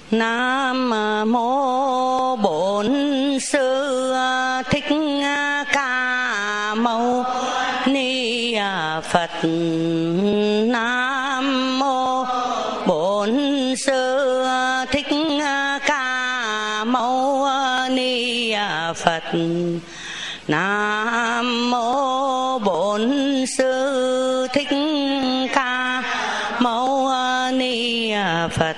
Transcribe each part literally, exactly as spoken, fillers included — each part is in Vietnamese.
Nam mô Bổn Sư Thích Ca Mâu Ni Phật. Nam mô Bổn Sư Thích Ca Mâu Ni Phật. Nam mô Bổn Sư Thích Ca Mâu Ni Phật.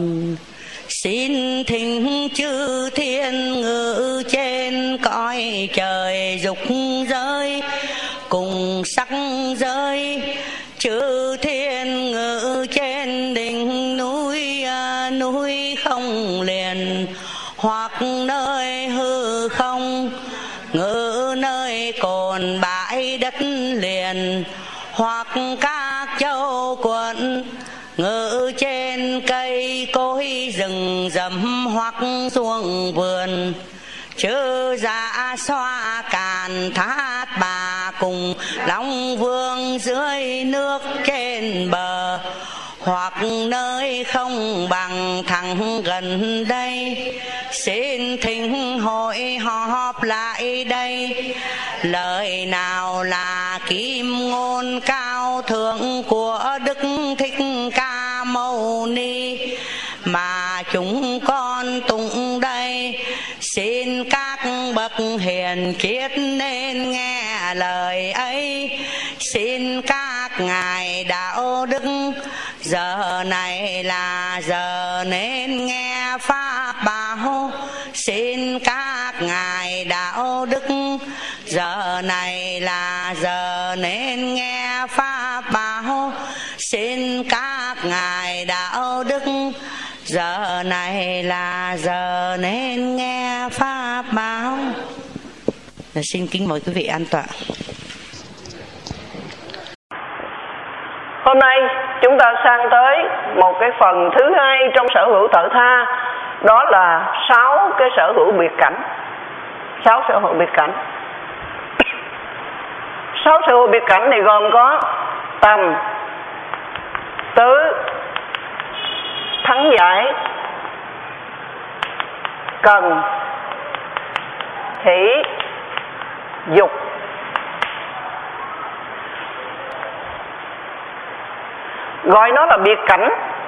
Xin thỉnh chư thiên ngự trên cõi trời dục giới cùng sắc giới, chư thiên ngự trên đỉnh núi núi không liền, hoặc nơi hư không ngự nơi cồn bãi đất liền, hoặc các châu quận ngự trên cây cối rừng rậm, hoặc xuồng vườn chư dạ xoa càn thát bà cùng long vương dưới nước trên bờ, hoặc nơi không bằng thẳng gần đây. Xin thỉnh hội họp lại đây, lời nào là kim ngôn cao thượng của Đức Thích Ca Mâu Ni mà chúng con tụng đây. Xin các bậc hiền triết nên nghe lời ấy. Xin các ngài đạo đức giờ này là giờ nên nghe pháp bảo. Xin các ngài đạo đức giờ này là giờ nên nghe pháp bảo. Xin các ngài đạo đức giờ này là giờ nên nghe pháp bảo. Xin kính mời quý vị an tọa. Hôm nay chúng ta sang tới một cái phần thứ hai trong sở hữu tự tha, đó là sáu cái sở hữu biệt cảnh. Sáu sở hữu biệt cảnh. Sáu sở hữu biệt cảnh này gồm có tầm, tứ, thắng giải, cần, hỷ, dục. Gọi nó là biệt cảnh.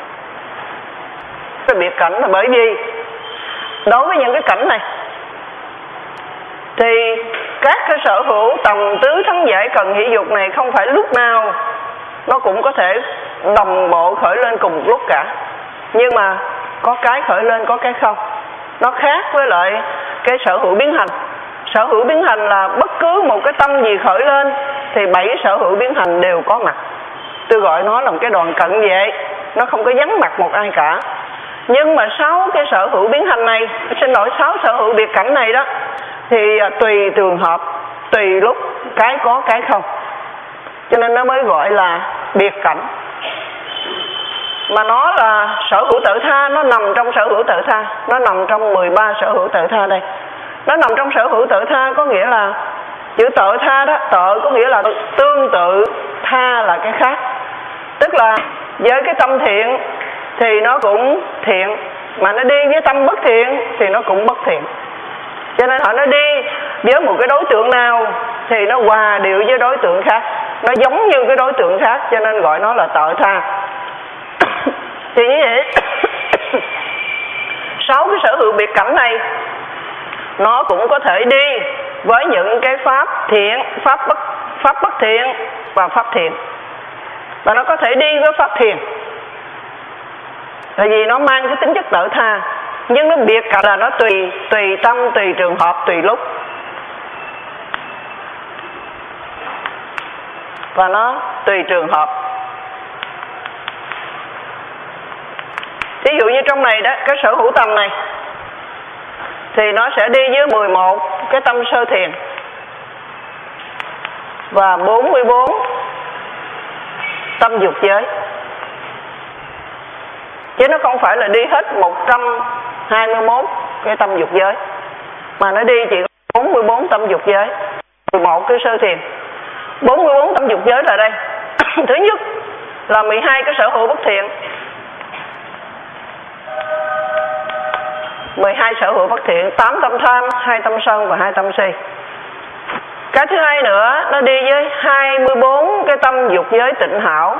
Cái biệt cảnh là bởi vì đối với những cái cảnh này thì các cái sở hữu tầm, tứ, thắng, giải, cần, hỷ, dục này không phải lúc nào nó cũng có thể đồng bộ khởi lên cùng một lúc cả, nhưng mà có cái khởi lên, có cái không. Nó khác với lại cái sở hữu biến hành. Sở hữu biến hành là bất cứ một cái tâm gì khởi lên thì bảy sở hữu biến hành đều có mặt. Tôi gọi nó là một cái đoàn cận vệ, nó không có vắng mặt một ai cả. Nhưng mà sáu cái sở hữu biến hành này, xin lỗi, sáu sở hữu biệt cảnh này đó, thì tùy trường hợp, tùy lúc, cái có cái không, cho nên nó mới gọi là biệt cảnh. Mà nó là sở hữu tự tha, nó nằm trong sở hữu tự tha, nó nằm trong mười ba sở hữu tự tha đây. Nó nằm trong sở hữu tự tha có nghĩa là chữ tự tha đó, tự có nghĩa là tương tự, tha là cái khác. Tức là với cái tâm thiện thì nó cũng thiện, mà nó đi với tâm bất thiện thì nó cũng bất thiện. Cho nên họ nó đi với một cái đối tượng nào thì nó hòa điệu với đối tượng khác, nó giống như cái đối tượng khác, cho nên gọi nó là tự tha. Thì như vậy sáu cái sở hữu biệt cảnh này nó cũng có thể đi với những cái pháp thiện, pháp bất, pháp bất thiện và pháp thiện. Và nó có thể đi với pháp thiện, tại vì nó mang cái tính chất tự tha. Nhưng nó biệt cảnh là nó tùy tùy tâm, tùy trường hợp, tùy lúc. Và nó tùy trường hợp. Ví dụ như trong này đó, cái sở hữu tâm này thì nó sẽ đi với mười một cái tâm sơ thiền và bốn mươi bốn tâm dục giới. Chứ nó không phải là đi hết một trăm hai mươi mốt cái tâm dục giới, mà nó đi chỉ có bốn mươi bốn tâm dục giới, mười một cái sơ thiền. bốn mươi bốn tâm dục giới là đây. Thứ nhất là mười hai cái sở hữu bất thiện. mười hai sở hữu bất thiện, tám tâm tham, hai tâm sân và hai tâm si. Cái thứ hai nữa, nó đi với hai mươi bốn cái tâm dục giới tịnh hảo.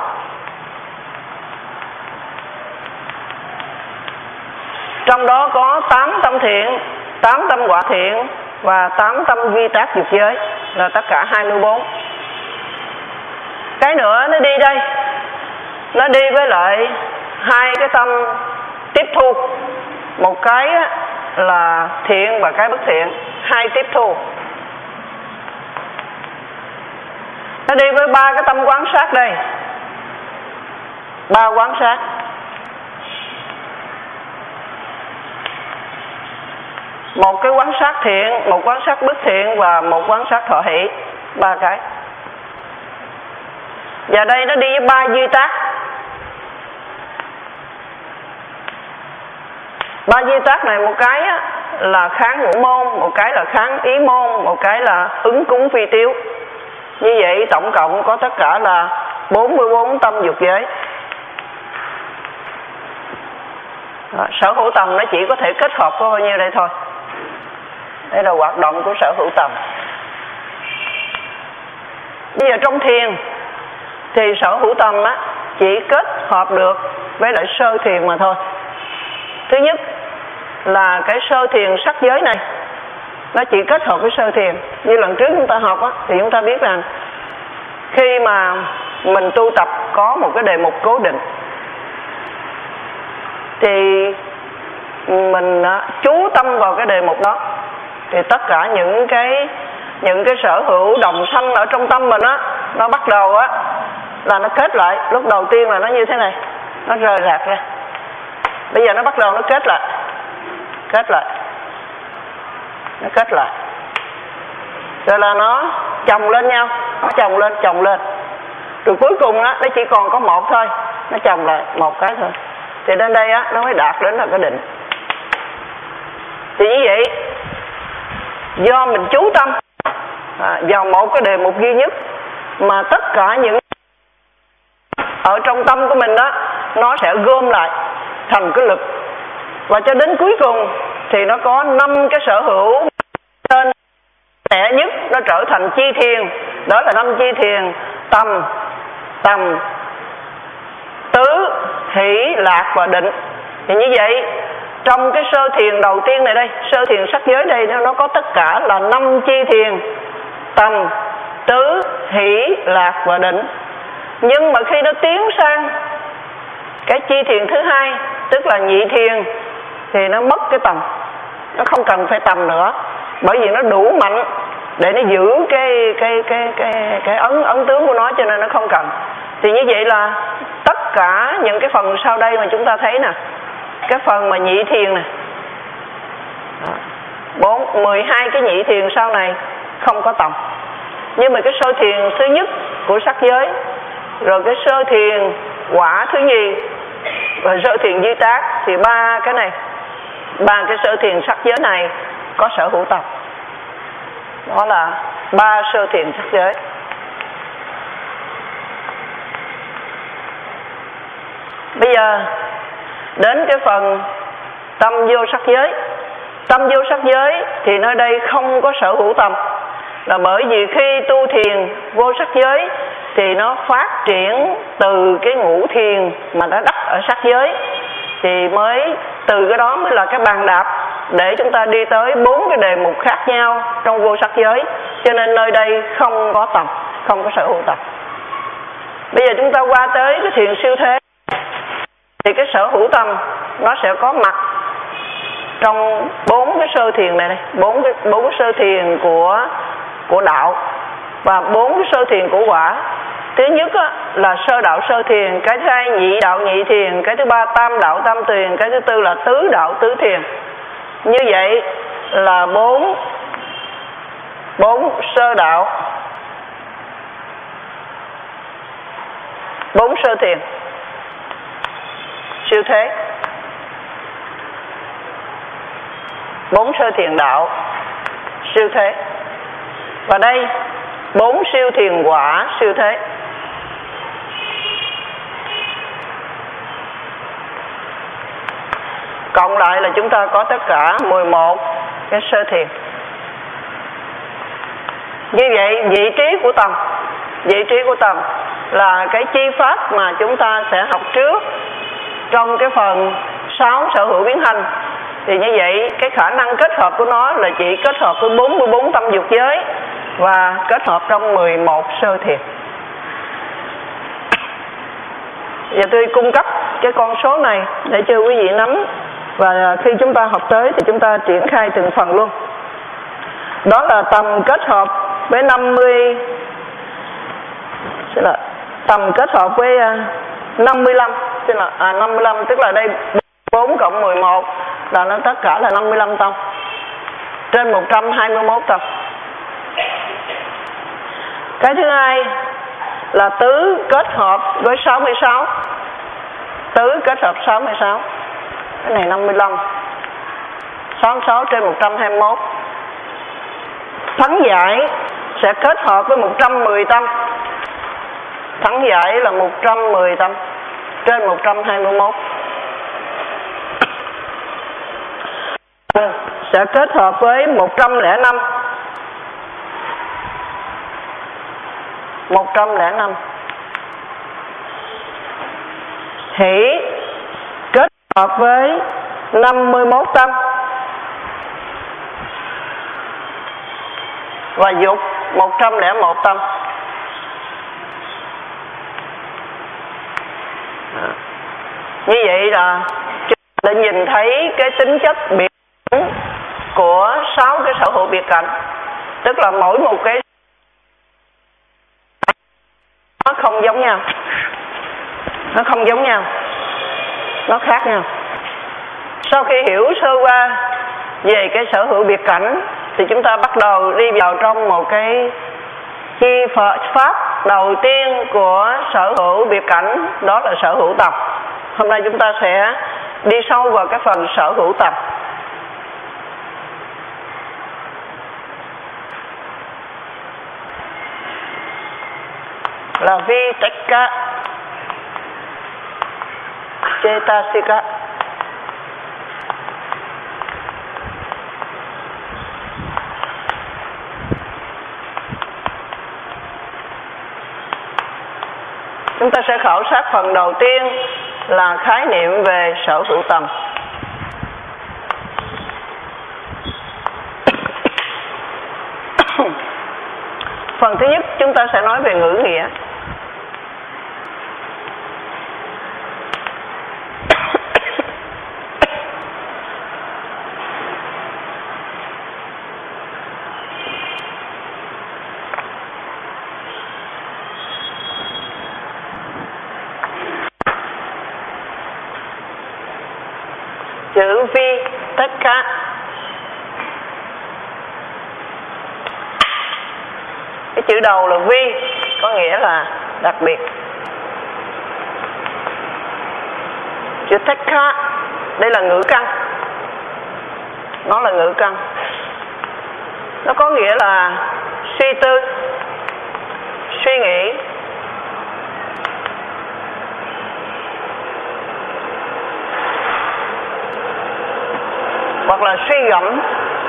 Trong đó có tám tâm thiện, tám tâm quả thiện và tám tâm vi tác dục giới, là tất cả hai mươi bốn. Cái nữa nó đi đây, nó đi với lại hai cái tâm tiếp thu. Một cái là thiện và cái bất thiện, hai tiếp thu. Nó đi với ba cái tâm quán sát đây, ba quán sát. Một cái quán sát thiện, một quán sát bất thiện và một quán sát thọ hỷ, ba cái. Và đây nó đi với ba duy tác. Ba duy tác này, một cái á, là kháng ngũ môn, một cái là kháng ý môn, một cái là ứng cúng phi tiếu. Như vậy tổng cộng có tất cả là bốn mươi bốn tâm dục giới. Đó, sở hữu tầm nó chỉ có thể kết hợp có bao nhiêu đây thôi. Đây là hoạt động của sở hữu tầm. Bây giờ trong thiền thì sở hữu tầm á, chỉ kết hợp được với lại sơ thiền mà thôi. Thứ nhất là cái sơ thiền sắc giới này, nó chỉ kết hợp với sơ thiền. Như lần trước chúng ta học á, thì chúng ta biết rằng khi mà mình tu tập có một cái đề mục cố định thì mình chú tâm vào cái đề mục đó, thì tất cả những cái những cái sở hữu đồng sanh ở trong tâm mình á, nó bắt đầu á là nó kết lại. Lúc đầu tiên là nó như thế này, nó rời rạc ra. Bây giờ nó bắt đầu nó kết lại, kết lại, nó kết lại, rồi là nó chồng lên nhau, nó chồng lên, chồng lên, rồi cuối cùng á nó chỉ còn có một thôi, nó chồng lại một cái thôi. Thì đến đây á nó mới đạt đến là cái định. Thì như vậy, do mình chú tâm à, vào một cái đề mục duy nhất mà tất cả những ở trong tâm của mình đó, nó sẽ gom lại thành cái lực, và cho đến cuối cùng thì nó có năm cái sở hữu tên nhẹ nhất, nó trở thành chi thiền. Đó là năm chi thiền: tâm, tầm, tứ, hỷ, lạc và định. Thì như vậy trong cái sơ thiền đầu tiên này đây, sơ thiền sắc giới đây, nó có tất cả là năm chi thiền: tầm, tứ, hỷ, lạc và định. Nhưng mà khi nó tiến sang cái chi thiền thứ hai, tức là nhị thiền, thì nó mất cái tầm, nó không cần phải tầm nữa, bởi vì nó đủ mạnh để nó giữ cái cái cái cái cái ấn ấn tướng của nó, cho nên nó không cần. Thì như vậy là tất cả những cái phần sau đây mà chúng ta thấy nè, cái phần mà nhị thiền nè, bốn mười hai cái nhị thiền sau này không có tầm. Nhưng mà cái sơ thiền thứ nhất của sắc giới, rồi cái sơ thiền quả thứ nhì, và sơ thiền duy tác, thì ba cái này, ba cái sơ thiền sắc giới này có sở hữu tầm. Đó là ba sơ thiền sắc giới. Bây giờ đến cái phần tâm vô sắc giới. Tâm vô sắc giới thì nơi đây không có sở hữu tầm, là bởi vì khi tu thiền vô sắc giới thì nó phát triển từ cái ngũ thiền mà nó đắc ở sắc giới, thì mới từ cái đó mới là cái bàn đạp để chúng ta đi tới bốn cái đề mục khác nhau trong vô sắc giới. Cho nên nơi đây không có tầm, không có sở hữu tầm. Bây giờ chúng ta qua tới cái thiền siêu thế, thì cái sở hữu tầm nó sẽ có mặt trong bốn cái sơ thiền này, này bốn cái bốn sơ thiền của của đạo và bốn cái sơ thiền của quả. Thứ nhất á, là sơ đạo sơ thiền, cái thứ hai nhị đạo nhị thiền, cái thứ ba tam đạo tam thiền, cái thứ tư là tứ đạo tứ thiền. Như vậy là bốn bốn sơ đạo, bốn sơ thiền siêu thế, bốn sơ thiền đạo siêu thế, và đây bốn siêu thiền quả siêu thế. cộng lại là chúng ta có tất cả mười một cái sơ thiền. Như vậy vị trí của tầng, vị trí của tầng là cái chi pháp mà chúng ta sẽ học trước trong cái phần sáu sở hữu biến hành. Thì như vậy cái khả năng kết hợp của nó là chỉ kết hợp với bốn mươi bốn tâm dục giới và kết hợp trong mười một sơ thiền. Và tôi cung cấp cái con số này để cho quý vị nắm, và khi chúng ta học tới thì chúng ta triển khai từng phần luôn. Đó là tầm kết hợp với năm mươi, xin lỗi, tầm kết hợp với năm mươi lăm, xin lỗi, à năm mươi lăm, tức là đây bốn cộng mười một là nó tất cả là năm mươi lăm tâm trên một trăm hai mươi mốt tâm. Cái thứ hai là tứ kết hợp với sáu mươi sáu, tứ kết hợp sáu mươi sáu, cái này năm mươi lăm, sáu mươi sáu trên một trăm hai mươi mốt. Thắng giải sẽ kết hợp với một trăm mười tâm, thắng giải là một trăm mười tâm trên một trăm hai mươi mốt. Sẽ kết hợp với một trăm lẻ năm, một trăm lẻ năm. Hỷ kết hợp với năm mươi mốt tâm, và dục một trăm lẻ một tâm. Như vậy là chúng ta đã nhìn thấy cái tính chất biệt của sáu cái sở hữu biệt cảnh, tức là mỗi một cái nó không giống nhau, nó không giống nhau, nó khác nhau. Sau khi hiểu sơ qua về cái sở hữu biệt cảnh thì chúng ta bắt đầu đi vào trong một cái chi pháp đầu tiên của sở hữu biệt cảnh, đó là sở hữu tầm. Hôm nay chúng ta sẽ đi sâu vào cái phần sở hữu tầm. Là Vitakka Cetasika. Chúng ta sẽ khảo sát phần đầu tiên là khái niệm về sở hữu tầm. Phần thứ nhất chúng ta sẽ nói về ngữ nghĩa. Chữ vi tất cả cái chữ đầu là vi, có nghĩa là đặc biệt. Chữ tất cả đây là ngữ căn, nó là ngữ căn, nó có nghĩa là suy tư, suy nghĩ, hoặc là suy gẫm.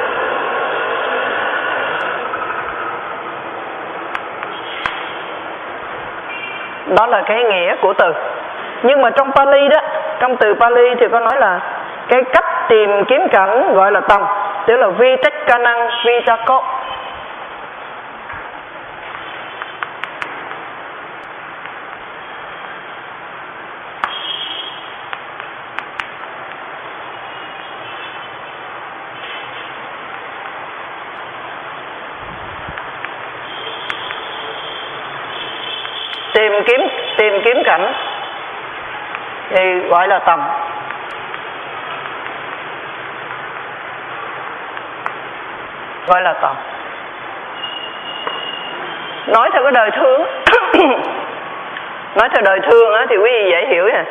Đó là cái nghĩa của từ. Nhưng mà trong Pali đó, trong từ Pali thì có nói là cái cách tìm kiếm cảnh gọi là tầm, tức là Vitakkanang Vitako. Tìm kiếm tìm kiếm cảnh thì gọi là tầm. Gọi là tầm. Nói theo cái đời thương nói theo đời thương á, thì quý vị dễ hiểu nè.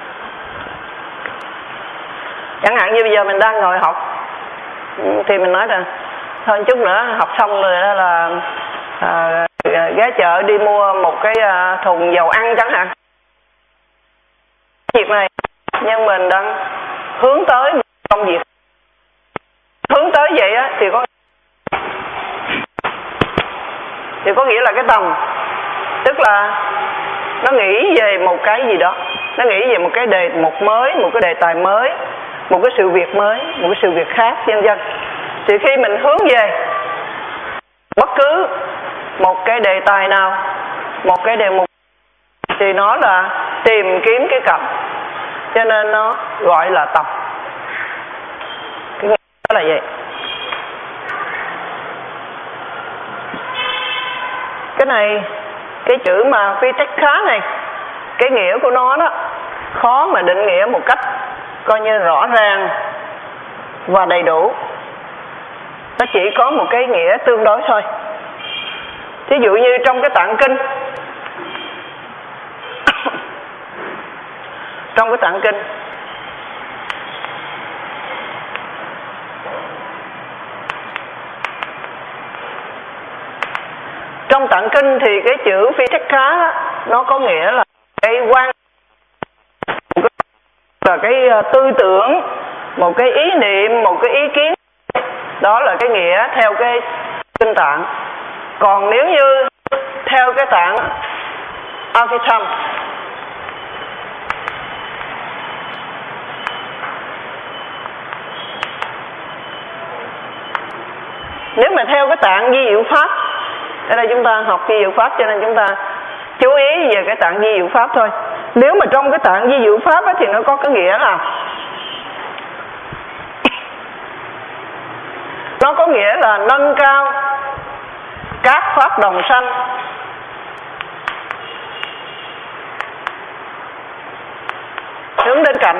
Chẳng hạn như bây giờ mình đang ngồi học thì mình nói là thôi chút nữa học xong rồi đó là à, ghé chợ đi mua một cái thùng dầu ăn chẳng hạn. Việc này nhưng mình đang hướng tới công việc. Hướng tới vậy á thì có thì có nghĩa là cái tầm, tức là nó nghĩ về một cái gì đó, nó nghĩ về một cái đề một mới, một cái đề tài mới, một cái sự việc mới, một cái sự việc khác, vân vân. Thì khi mình hướng về bất cứ một cái đề tài nào, một cái đề mục, thì nó là tìm kiếm cái cặp, cho nên nó gọi là tập. Cái nghĩa đó là vậy. Cái này, cái chữ mà vitakka này, cái nghĩa của nó đó khó mà định nghĩa một cách coi như rõ ràng và đầy đủ. Nó chỉ có một cái nghĩa tương đối thôi. Thí dụ như trong cái tạng kinh, trong cái tạng kinh trong tạng kinh thì cái chữ vitakka nó có nghĩa là cái quan, là cái tư tưởng, một cái ý niệm, một cái ý kiến. Đó là cái nghĩa theo cái kinh tạng. Còn nếu như theo cái tạng Abhidhamma, nếu mà theo cái tạng vi diệu pháp, ở đây chúng ta học vi diệu pháp cho nên chúng ta chú ý về cái tạng vi diệu pháp thôi. Nếu mà trong cái tạng vi diệu pháp á, thì nó có cái nghĩa là nó có nghĩa là nâng cao các pháp đồng sanh, hướng đến cảnh.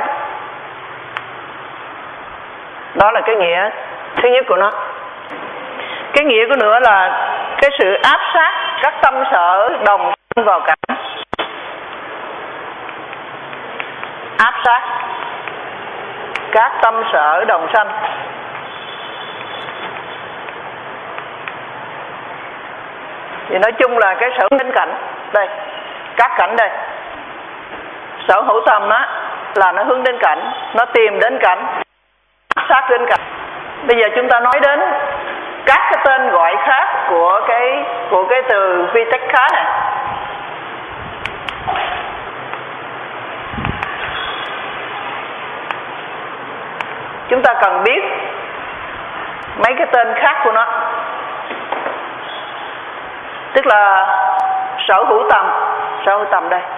Đó là cái nghĩa thứ nhất của nó. Cái nghĩa của nữa là cái sự áp sát các tâm sở đồng sanh vào cảnh. Áp sát các tâm sở đồng sanh. Thì nói chung là cái sở đến cảnh. Đây, các cảnh đây. Sở hữu tâm á là nó hướng đến cảnh, nó tìm đến cảnh, áp sát đến cảnh. Bây giờ chúng ta nói đến các cái tên gọi khác của cái của cái từ vitakka này. Chúng ta cần biết mấy cái tên khác của nó. Tức là sở hữu tầm, sở hữu tầm đây.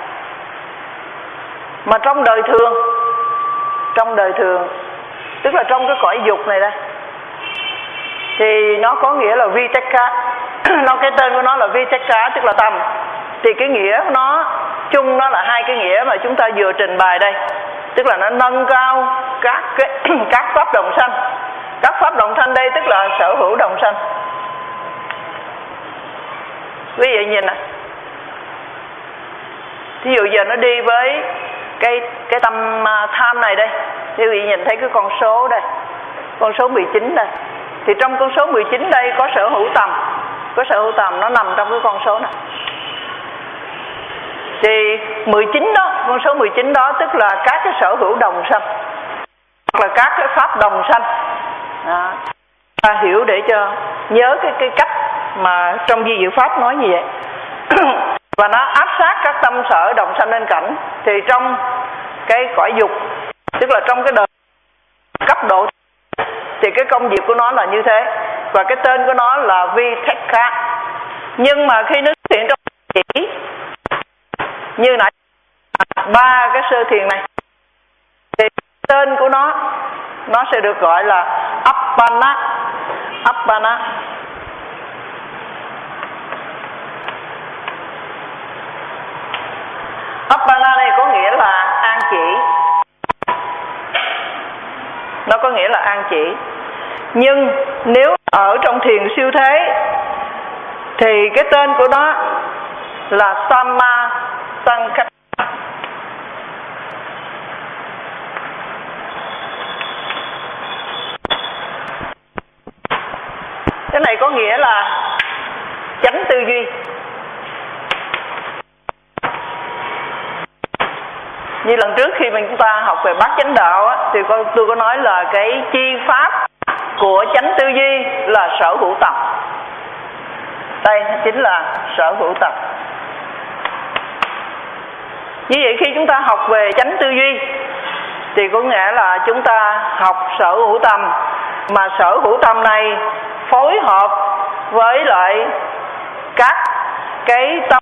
Mà trong đời thường, trong đời thường, tức là trong cái cõi dục này đây, thì nó có nghĩa là vitakka. Nó cái tên của nó là vitakka, tức là tầm. Thì cái nghĩa của nó chung nó là hai cái nghĩa mà chúng ta vừa trình bày đây. Tức là nó nâng cao các cái các pháp đồng sanh. Các pháp đồng sanh đây tức là sở hữu đồng sanh. Quý vị nhìn nè. Ví dụ giờ nó đi với cái cái tâm tham này đây. Quý vị nhìn thấy cái con số đây, con số mười chín đây. Thì trong con số mười chín đây có sở hữu tầm. Có sở hữu tầm nó nằm trong cái con số này. Thì mười chín đó, con số mười chín đó tức là các cái sở hữu đồng sanh, hoặc là các cái pháp đồng sanh. Đó. Ta hiểu để cho nhớ cái cái cách mà trong vi diệu pháp nói như vậy. Và nó áp sát các tâm sở đồng sanh lên cảnh. Thì trong cái cõi dục, tức là trong cái đời cấp độ, thì cái công việc của nó là như thế. Và cái tên của nó là vitakka. Nhưng mà khi nó xuất hiện trong chỉ như nãy ba cái sơ thiền này, thì tên của nó nó sẽ được gọi là appana. Appana. Appana này có nghĩa là an chỉ. Nó có nghĩa là an chỉ. Nhưng nếu ở trong thiền siêu thế thì cái tên của nó là Samma Sankappa. Cái này có nghĩa là chánh tư duy. Như lần trước khi mình chúng ta học về bát chánh đạo á, thì tôi có nói là cái chi pháp của chánh tư duy là sở hữu tập. Đây chính là sở hữu tập. Như vậy khi chúng ta học về chánh tư duy thì có nghĩa là chúng ta học sở hữu tâm, mà sở hữu tâm này phối hợp với lại các cái tâm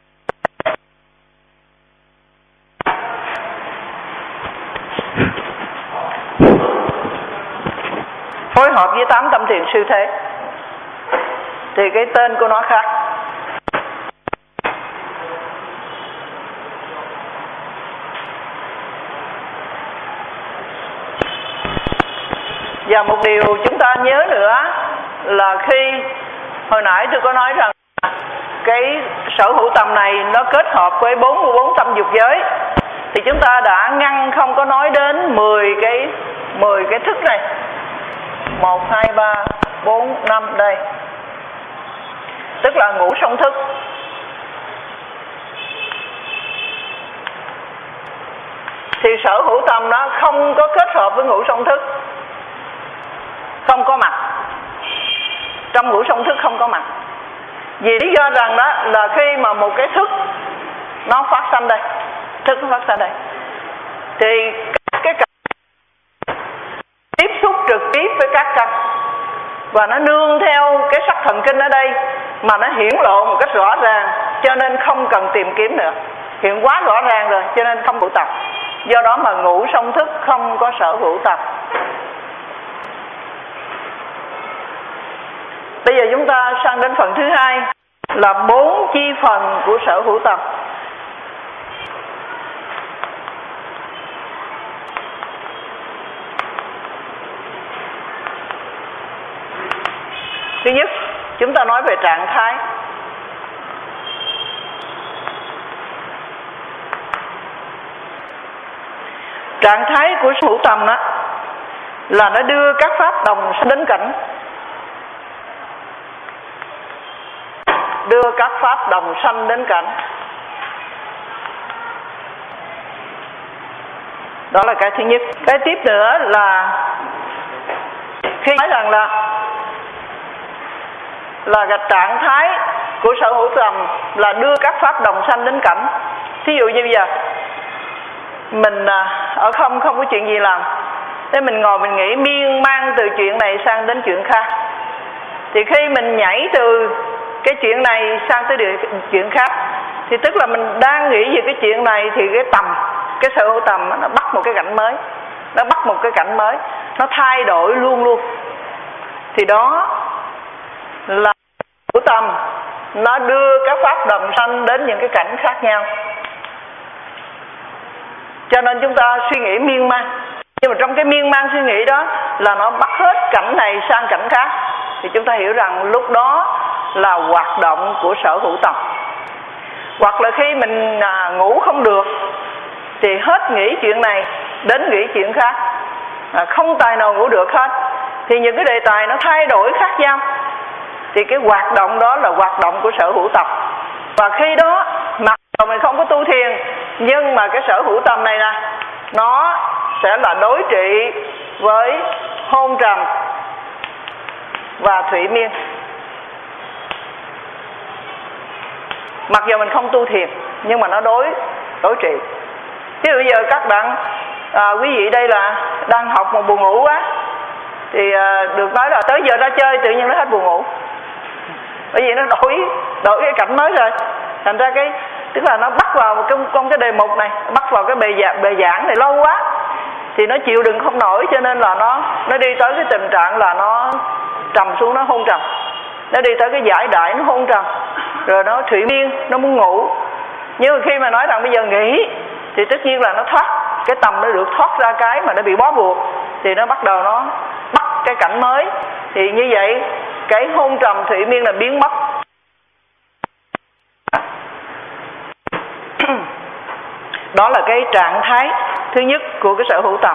phối hợp với tám tâm thiền siêu thế, thì cái tên của nó khác. Và một điều chúng ta nhớ nữa là khi hồi nãy tôi có nói rằng cái sở hữu tâm này nó kết hợp với bốn mươi bốn tâm dục giới, thì chúng ta đã ngăn không có nói đến mười cái mười cái thức này. một, hai, ba, bốn, năm đây. Tức là ngũ song thức. Thì sở hữu tâm nó không có kết hợp với ngũ song thức, không có mặt trong ngũ song thức, không có mặt. Vì lý do rằng đó là khi mà một cái thức nó phát sanh đây, thức nó phát sanh đây, thì cái tiếp xúc trực tiếp với các căn, và nó nương theo cái sắc thần kinh ở đây mà nó hiển lộ một cách rõ ràng, cho nên không cần tìm kiếm nữa, hiện quá rõ ràng rồi, cho nên không hữu tập. Do đó mà ngũ song thức không có sở hữu tập. Bây giờ chúng ta sang đến phần thứ hai là bốn chi phần của sở hữu tập. Thứ nhất, chúng ta nói về trạng thái. Trạng thái của sở hữu tâm đó là nó đưa các pháp đồng sanh đến cảnh. Đưa các pháp đồng sanh đến cảnh. Đó là cái thứ nhất. Cái tiếp nữa là khi nói rằng là là cái trạng thái của sở hữu tâm là đưa các pháp đồng sanh đến cảnh. Thí dụ như bây giờ mình ở không không có chuyện gì làm, thế mình ngồi mình nghĩ miên man từ chuyện này sang đến chuyện khác, thì khi mình nhảy từ cái chuyện này sang tới chuyện khác, thì tức là mình đang nghĩ về cái chuyện này, thì cái tầm, cái sở hữu tầm nó bắt một cái cảnh mới, nó bắt một cái cảnh mới, nó thay đổi luôn luôn. Thì đó là của tâm, nó đưa các pháp đồng sanh đến những cái cảnh khác nhau. Cho nên chúng ta suy nghĩ miên man, nhưng mà trong cái miên man suy nghĩ đó là nó bắt hết cảnh này sang cảnh khác, thì chúng ta hiểu rằng lúc đó là hoạt động của sở hữu tâm. Hoặc là khi mình à, ngủ không được thì hết nghĩ chuyện này đến nghĩ chuyện khác, à, không tài nào ngủ được hết, thì những cái đề tài nó thay đổi khác nhau, thì cái hoạt động đó là hoạt động của sở hữu tâm. Và khi đó mặc dù mình không có tu thiền, nhưng mà cái sở hữu tâm này nè, nó sẽ là đối trị với hôn trầm và thủy miên. Mặc dù mình không tu thiền, nhưng mà nó đối đối trị. Ví dụ bây giờ các bạn à, quý vị đây là đang học một buồn ngủ quá, thì à, được nói là tới giờ ra chơi tự nhiên nó hết buồn ngủ, bởi vì nó đổi đổi cái cảnh mới rồi. Thành ra cái tức là nó bắt vào một cái con cái đề mục này, bắt vào cái bề giảng, bề giảng này lâu quá, thì nó chịu đựng không nổi, cho nên là nó nó đi tới cái tình trạng là nó trầm xuống, nó hôn trầm. Nó đi tới cái giải đại, nó hôn trầm, rồi nó thủy miên, nó muốn ngủ. Nhưng mà khi mà nói rằng bây giờ nghỉ, thì tất nhiên là nó thoát, cái tầm nó được thoát ra cái mà nó bị bó buộc, thì nó bắt đầu nó bắt cái cảnh mới. Thì như vậy cái hôn trầm thủy miên là biến mất. Đó là cái trạng thái thứ nhất của cái sở hữu tâm.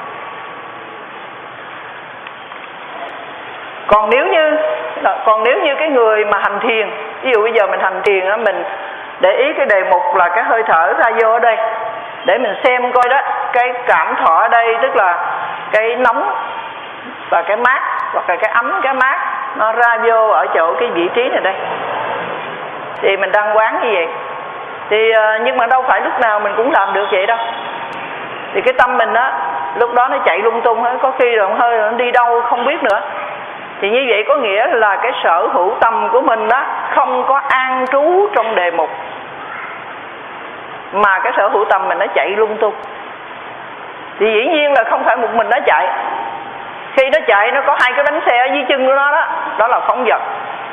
Còn nếu như còn nếu như cái người mà hành thiền, ví dụ bây giờ mình hành thiền đó, mình để ý cái đề mục là cái hơi thở ra vô ở đây, để mình xem coi đó, cái cảm thọ ở đây tức là cái nóng và cái mát, hoặc là cái ấm cái mát nó ra vô ở chỗ cái vị trí này đây. Thì mình đang quán như vậy. Thì nhưng mà đâu phải lúc nào mình cũng làm được vậy đâu. Thì cái tâm mình á, lúc đó nó chạy lung tung hết, có khi rồi hơi nó đi đâu không biết nữa. Thì như vậy có nghĩa là cái sở hữu tâm của mình á không có an trú trong đề mục, mà cái sở hữu tâm mình nó chạy lung tung. Thì dĩ nhiên là không phải một mình nó chạy. Khi nó chạy nó có hai cái bánh xe ở dưới chân của nó đó, đó là phóng dật.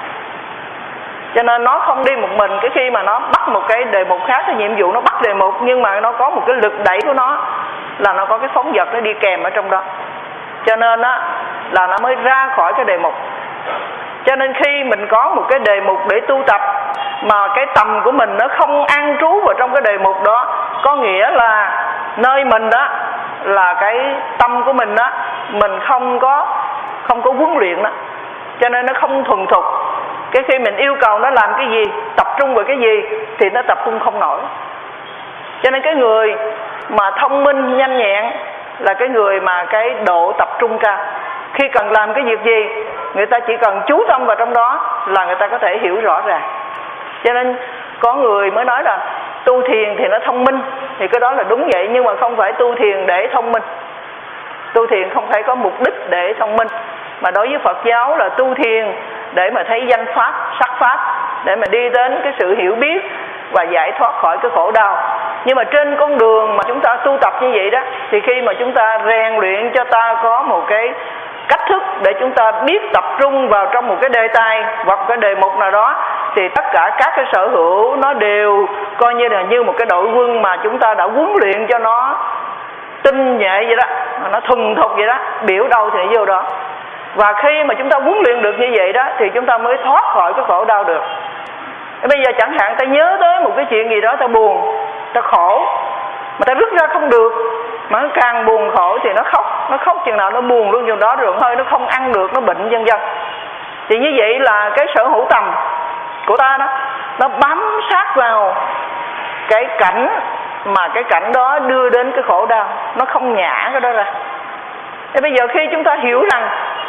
Cho nên nó không đi một mình. Cái khi mà nó bắt một cái đề mục khác, cái nhiệm vụ nó bắt đề mục, nhưng mà nó có một cái lực đẩy của nó, là nó có cái phóng dật nó đi kèm ở trong đó. Cho nên á là nó mới ra khỏi cái đề mục. Cho nên khi mình có một cái đề mục để tu tập mà cái tầm của mình nó không an trú vào trong cái đề mục đó, có nghĩa là nơi mình đó là cái tâm của mình đó, mình không có không có huấn luyện đó, cho nên nó không thuần thục. Cái khi mình yêu cầu nó làm cái gì, tập trung vào cái gì, thì nó tập trung không nổi. Cho nên cái người mà thông minh nhanh nhẹn là cái người mà cái độ tập trung cao. Khi cần làm cái việc gì, người ta chỉ cần chú tâm vào trong đó là người ta có thể hiểu rõ ràng. Cho nên có người mới nói là tu thiền thì nó thông minh, thì cái đó là đúng vậy, nhưng mà không phải tu thiền để thông minh. Tu thiền không phải có mục đích để thông minh, mà đối với Phật giáo là tu thiền để mà thấy danh pháp, sắc pháp, để mà đi đến cái sự hiểu biết và giải thoát khỏi cái khổ đau. Nhưng mà trên con đường mà chúng ta tu tập như vậy đó, thì khi mà chúng ta rèn luyện cho ta có một cái cách thức để chúng ta biết tập trung vào trong một cái đề tài hoặc cái đề mục nào đó, thì tất cả các cái sở hữu nó đều coi như là như một cái đội quân mà chúng ta đã huấn luyện cho nó tinh nhẹ vậy đó, nó thuần thục vậy đó, biểu đâu thì nó vô đó. Và khi mà chúng ta huấn luyện được như vậy đó, thì chúng ta mới thoát khỏi cái khổ đau được. Bây giờ chẳng hạn ta nhớ tới một cái chuyện gì đó, ta buồn, ta khổ, mà ta rút ra không được, mà nó càng buồn khổ thì nó khóc, nó khóc chừng nào nó buồn luôn chừng đó, rồi hơi nó không ăn được, nó bệnh vân vân. Thì như vậy là cái sở hữu tầm của ta đó, nó bám sát vào cái cảnh mà cái cảnh đó đưa đến cái khổ đau, nó không nhả cái đó ra. Thế bây giờ khi chúng ta hiểu rằng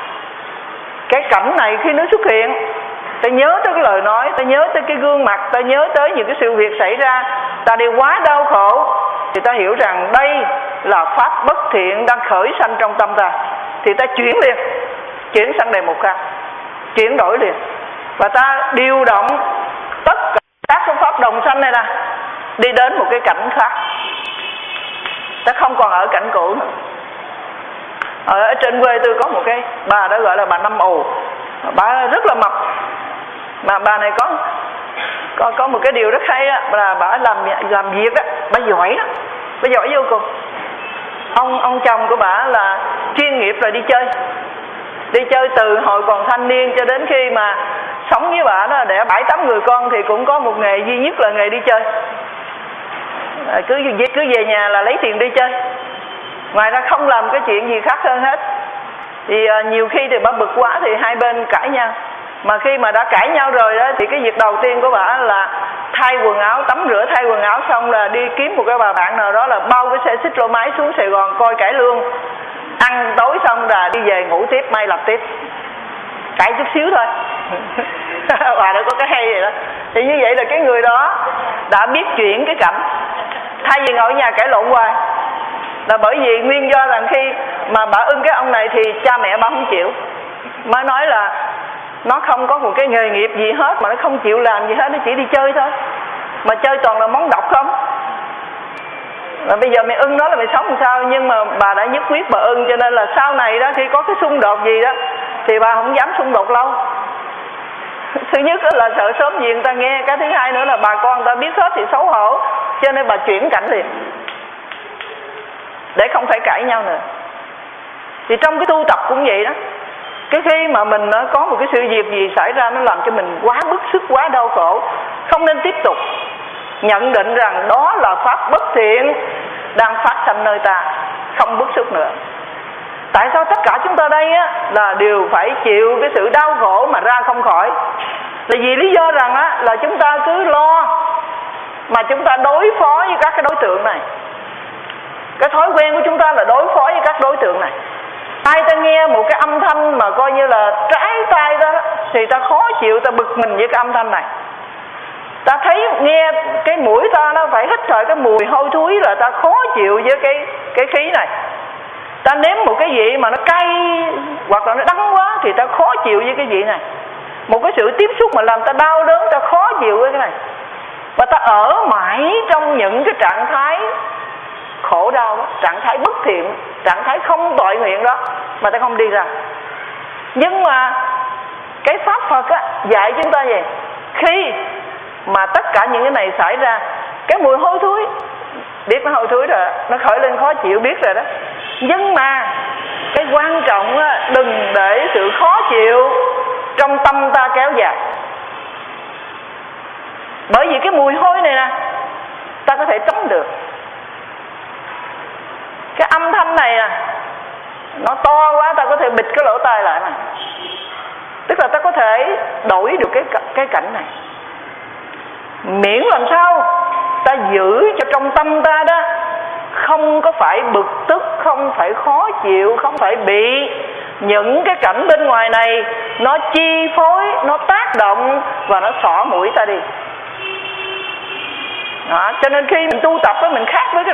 cái cảnh này khi nó xuất hiện, ta nhớ tới cái lời nói, ta nhớ tới cái gương mặt, ta nhớ tới những cái sự việc xảy ra, ta đều quá đau khổ, thì ta hiểu rằng đây là pháp bất thiện đang khởi sanh trong tâm ta. Thì ta chuyển liền, chuyển sang đề mục khác, chuyển đổi liền. Và ta điều động tất cả các cái pháp đồng sanh này nè, đi đến một cái cảnh khác. Ta không còn ở cảnh cũ nữa. Ở trên quê tôi có một cái bà đó gọi là bà Năm Ù. Bà rất là mập, mà bà này có có có một cái điều rất hay á, là bà làm làm việc á, bà giỏi đó, bà giỏi vô cùng. Ông ông chồng của bà là chuyên nghiệp rồi đi chơi, đi chơi từ hồi còn thanh niên cho đến khi mà sống với bà đó đẻ bảy tám người con, thì cũng có một nghề duy nhất là nghề đi chơi. À, cứ cứ về nhà là lấy tiền đi chơi, ngoài ra không làm cái chuyện gì khác hơn hết. Thì à, nhiều khi thì bà bực quá thì hai bên cãi nhau. Mà khi mà đã cãi nhau rồi đó, thì cái việc đầu tiên của bà là thay quần áo, tắm rửa thay quần áo xong là đi kiếm một cái bà bạn nào đó là bao cái xe xích lô máy xuống Sài Gòn coi cải lương, ăn tối xong là đi về ngủ tiếp, mai lập tiếp, cãi chút xíu thôi. Bà đã có cái hay vậy đó. Thì như vậy là cái người đó đã biết chuyển cái cảnh, thay vì ngồi ở nhà cãi lộn hoài. Là bởi vì nguyên do rằng khi mà bà ưng cái ông này thì cha mẹ bà không chịu, mới nói là nó không có một cái nghề nghiệp gì hết, mà nó không chịu làm gì hết, nó chỉ đi chơi thôi, mà chơi toàn là món độc không. Và bây giờ mày ưng nó là mày sống làm sao. Nhưng mà bà đã nhất quyết bà ưng, cho nên là sau này đó khi có cái xung đột gì đó thì bà không dám xung đột lâu. Thứ nhất là sợ sớm gì người ta nghe, cái thứ hai nữa là bà con người ta biết hết thì xấu hổ, cho nên bà chuyển cảnh liền để không phải cãi nhau nữa. Thì trong cái tu tập cũng vậy đó. Cái khi mà mình có một cái sự việc gì xảy ra nó làm cho mình quá bức xúc, quá đau khổ, không nên tiếp tục nhận định rằng đó là pháp bất thiện đang phát sanh nơi ta, không bức xúc nữa. Tại sao tất cả chúng ta đây á, là đều phải chịu cái sự đau khổ mà ra không khỏi? Là vì lý do rằng á, là chúng ta cứ lo mà chúng ta đối phó với các cái đối tượng này. Cái thói quen của chúng ta là đối phó với các đối tượng này. Ai ta nghe một cái âm thanh mà coi như là trái tai đó thì ta khó chịu, ta bực mình với cái âm thanh này. Ta thấy nghe cái mũi ta nó phải hít phải cái mùi hôi thối là ta khó chịu với cái cái khí này. Ta nếm một cái vị mà nó cay hoặc là nó đắng quá thì ta khó chịu với cái vị này. Một cái sự tiếp xúc mà làm ta đau đớn, ta khó chịu với cái này. Và ta ở mãi trong những cái trạng thái khổ đau đó, trạng thái bất thiện, trạng thái không tội nguyện đó mà ta không đi ra. Nhưng mà cái pháp Phật á, dạy chúng ta gì? Khi mà tất cả những cái này xảy ra, cái mùi hôi thối, biết nó hôi thối rồi, nó khởi lên khó chịu biết rồi đó. Nhưng mà cái quan trọng á, đừng để sự khó chịu trong tâm ta kéo dài. Bởi vì cái mùi hôi này nè, ta có thể tránh được. Cái âm thanh này nè, nó to quá ta có thể bịt cái lỗ tai lại mà. Tức là ta có thể đổi được cái cái cảnh này. Miễn làm sao ta giữ cho trong tâm ta đó không có phải bực tức, không phải khó chịu, không phải bị những cái cảnh bên ngoài này nó chi phối, nó tác động và nó xỏ mũi ta đi. Đó, cho nên khi mình tu tập với mình khác với cái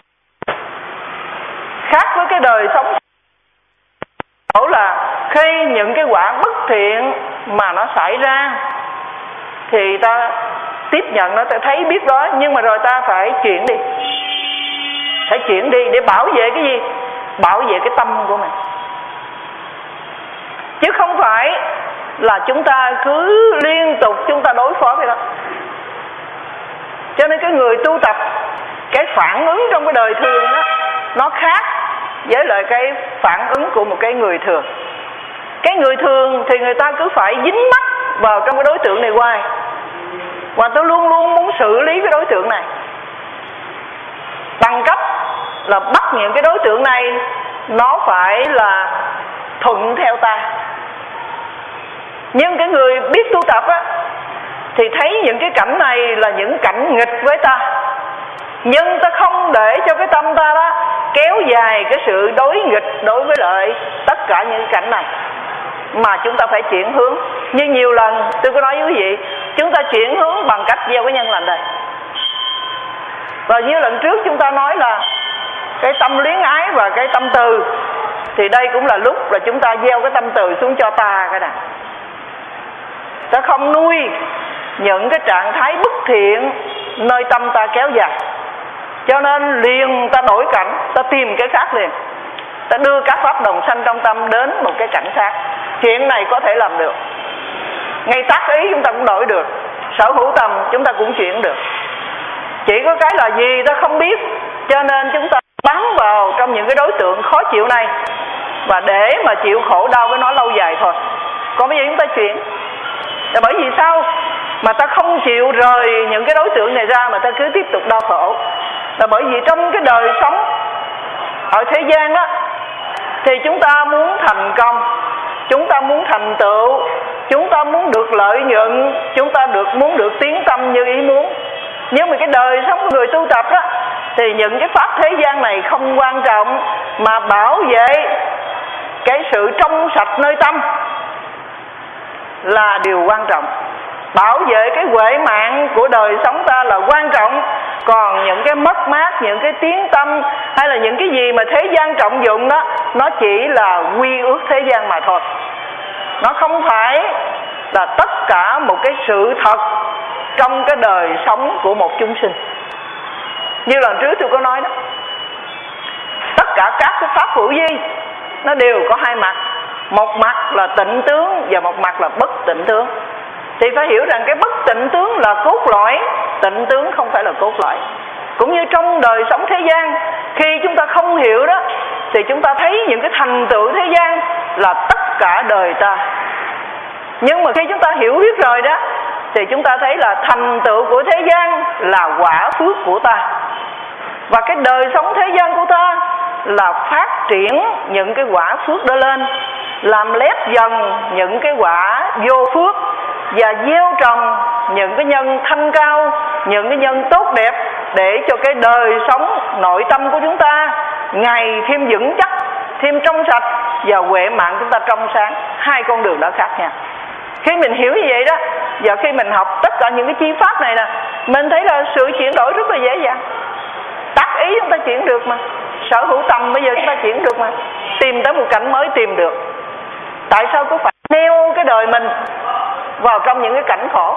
khác với cái đời sống. Đó là khi những cái quả bất thiện mà nó xảy ra thì ta tiếp nhận nó, ta thấy biết đó, nhưng mà rồi ta phải chuyển đi. Phải chuyển đi để bảo vệ cái gì? Bảo vệ cái tâm của mình. Chứ không phải là chúng ta cứ liên tục chúng ta đối phó với nó. Cho nên cái người tu tập, cái phản ứng trong cái đời thường đó, nó khác với lại cái phản ứng của một cái người thường. Cái người thường thì người ta cứ phải dính mắc vào trong cái đối tượng này hoài, và tôi luôn luôn muốn xử lý cái đối tượng này bằng cách là bắt những cái đối tượng này nó phải là thuận theo ta. Nhưng cái người biết tu tập á thì thấy những cái cảnh này là những cảnh nghịch với ta, nhưng ta không để cho cái tâm ta đó kéo dài cái sự đối nghịch đối với lại tất cả những cảnh này, mà chúng ta phải chuyển hướng. Như nhiều lần tôi có nói với quý vị, chúng ta chuyển hướng bằng cách gieo cái nhân lành đây. Và như lần trước chúng ta nói là cái tâm luyến ái và cái tâm từ, thì đây cũng là lúc là chúng ta gieo cái tâm từ xuống cho ta cái này. Ta không nuôi những cái trạng thái bất thiện nơi tâm ta kéo dài, cho nên liền ta đổi cảnh, ta tìm cái khác liền, ta đưa các pháp đồng sanh trong tâm đến một cái cảnh khác. Chuyện này có thể làm được, ngay tác ý chúng ta cũng đổi được, sở hữu tâm chúng ta cũng chuyển được. Chỉ có cái là gì ta không biết, cho nên chúng ta bám vào trong những cái đối tượng khó chịu này và để mà chịu khổ đau với nó lâu dài thôi. Còn bây giờ chúng ta chuyển là bởi vì sao mà ta không chịu rời những cái đối tượng này ra mà ta cứ tiếp tục đau khổ? Là bởi vì trong cái đời sống ở thế gian đó thì chúng ta muốn thành công, chúng ta muốn thành tựu, chúng ta muốn được lợi nhuận, chúng ta được muốn được tiến tâm như ý muốn. Nhưng mà cái đời sống của người tu tập đó thì những cái pháp thế gian này không quan trọng, mà bảo vệ cái sự trong sạch nơi tâm là điều quan trọng. Bảo vệ cái huệ mạng của đời sống ta là quan trọng. Còn những cái mất mát, những cái tiếng tâm hay là những cái gì mà thế gian trọng dụng đó, nó chỉ là quy ước thế gian mà thôi. Nó không phải là tất cả một cái sự thật trong cái đời sống của một chúng sinh. Như lần trước tôi có nói đó, tất cả các cái pháp hữu vi nó đều có hai mặt. Một mặt là tịnh tướng và một mặt là bất tịnh tướng. Thì phải hiểu rằng cái bất tịnh tướng là cốt lõi, tịnh tướng không phải là cốt lõi. Cũng như trong đời sống thế gian, khi chúng ta không hiểu đó thì chúng ta thấy những cái thành tựu thế gian là tất cả đời ta. Nhưng mà khi chúng ta hiểu biết rồi đó thì chúng ta thấy là thành tựu của thế gian là quả phước của ta. Và cái đời sống thế gian của ta là phát triển những cái quả phước đó lên, làm lép dần những cái quả vô phước và gieo trồng những cái nhân thanh cao, những cái nhân tốt đẹp, để cho cái đời sống nội tâm của chúng ta ngày thêm vững chắc, thêm trong sạch, và huệ mạng chúng ta trong sáng. Hai con đường đó khác nhau. Khi mình hiểu như vậy đó, và khi mình học tất cả những cái chi pháp này nè, mình thấy là sự chuyển đổi rất là dễ dàng. Tác ý chúng ta chuyển được mà, sở hữu tâm bây giờ chúng ta chuyển được mà, tìm tới một cảnh mới tìm được. Tại sao cứ phải neo cái đời mình vào trong những cái cảnh khổ?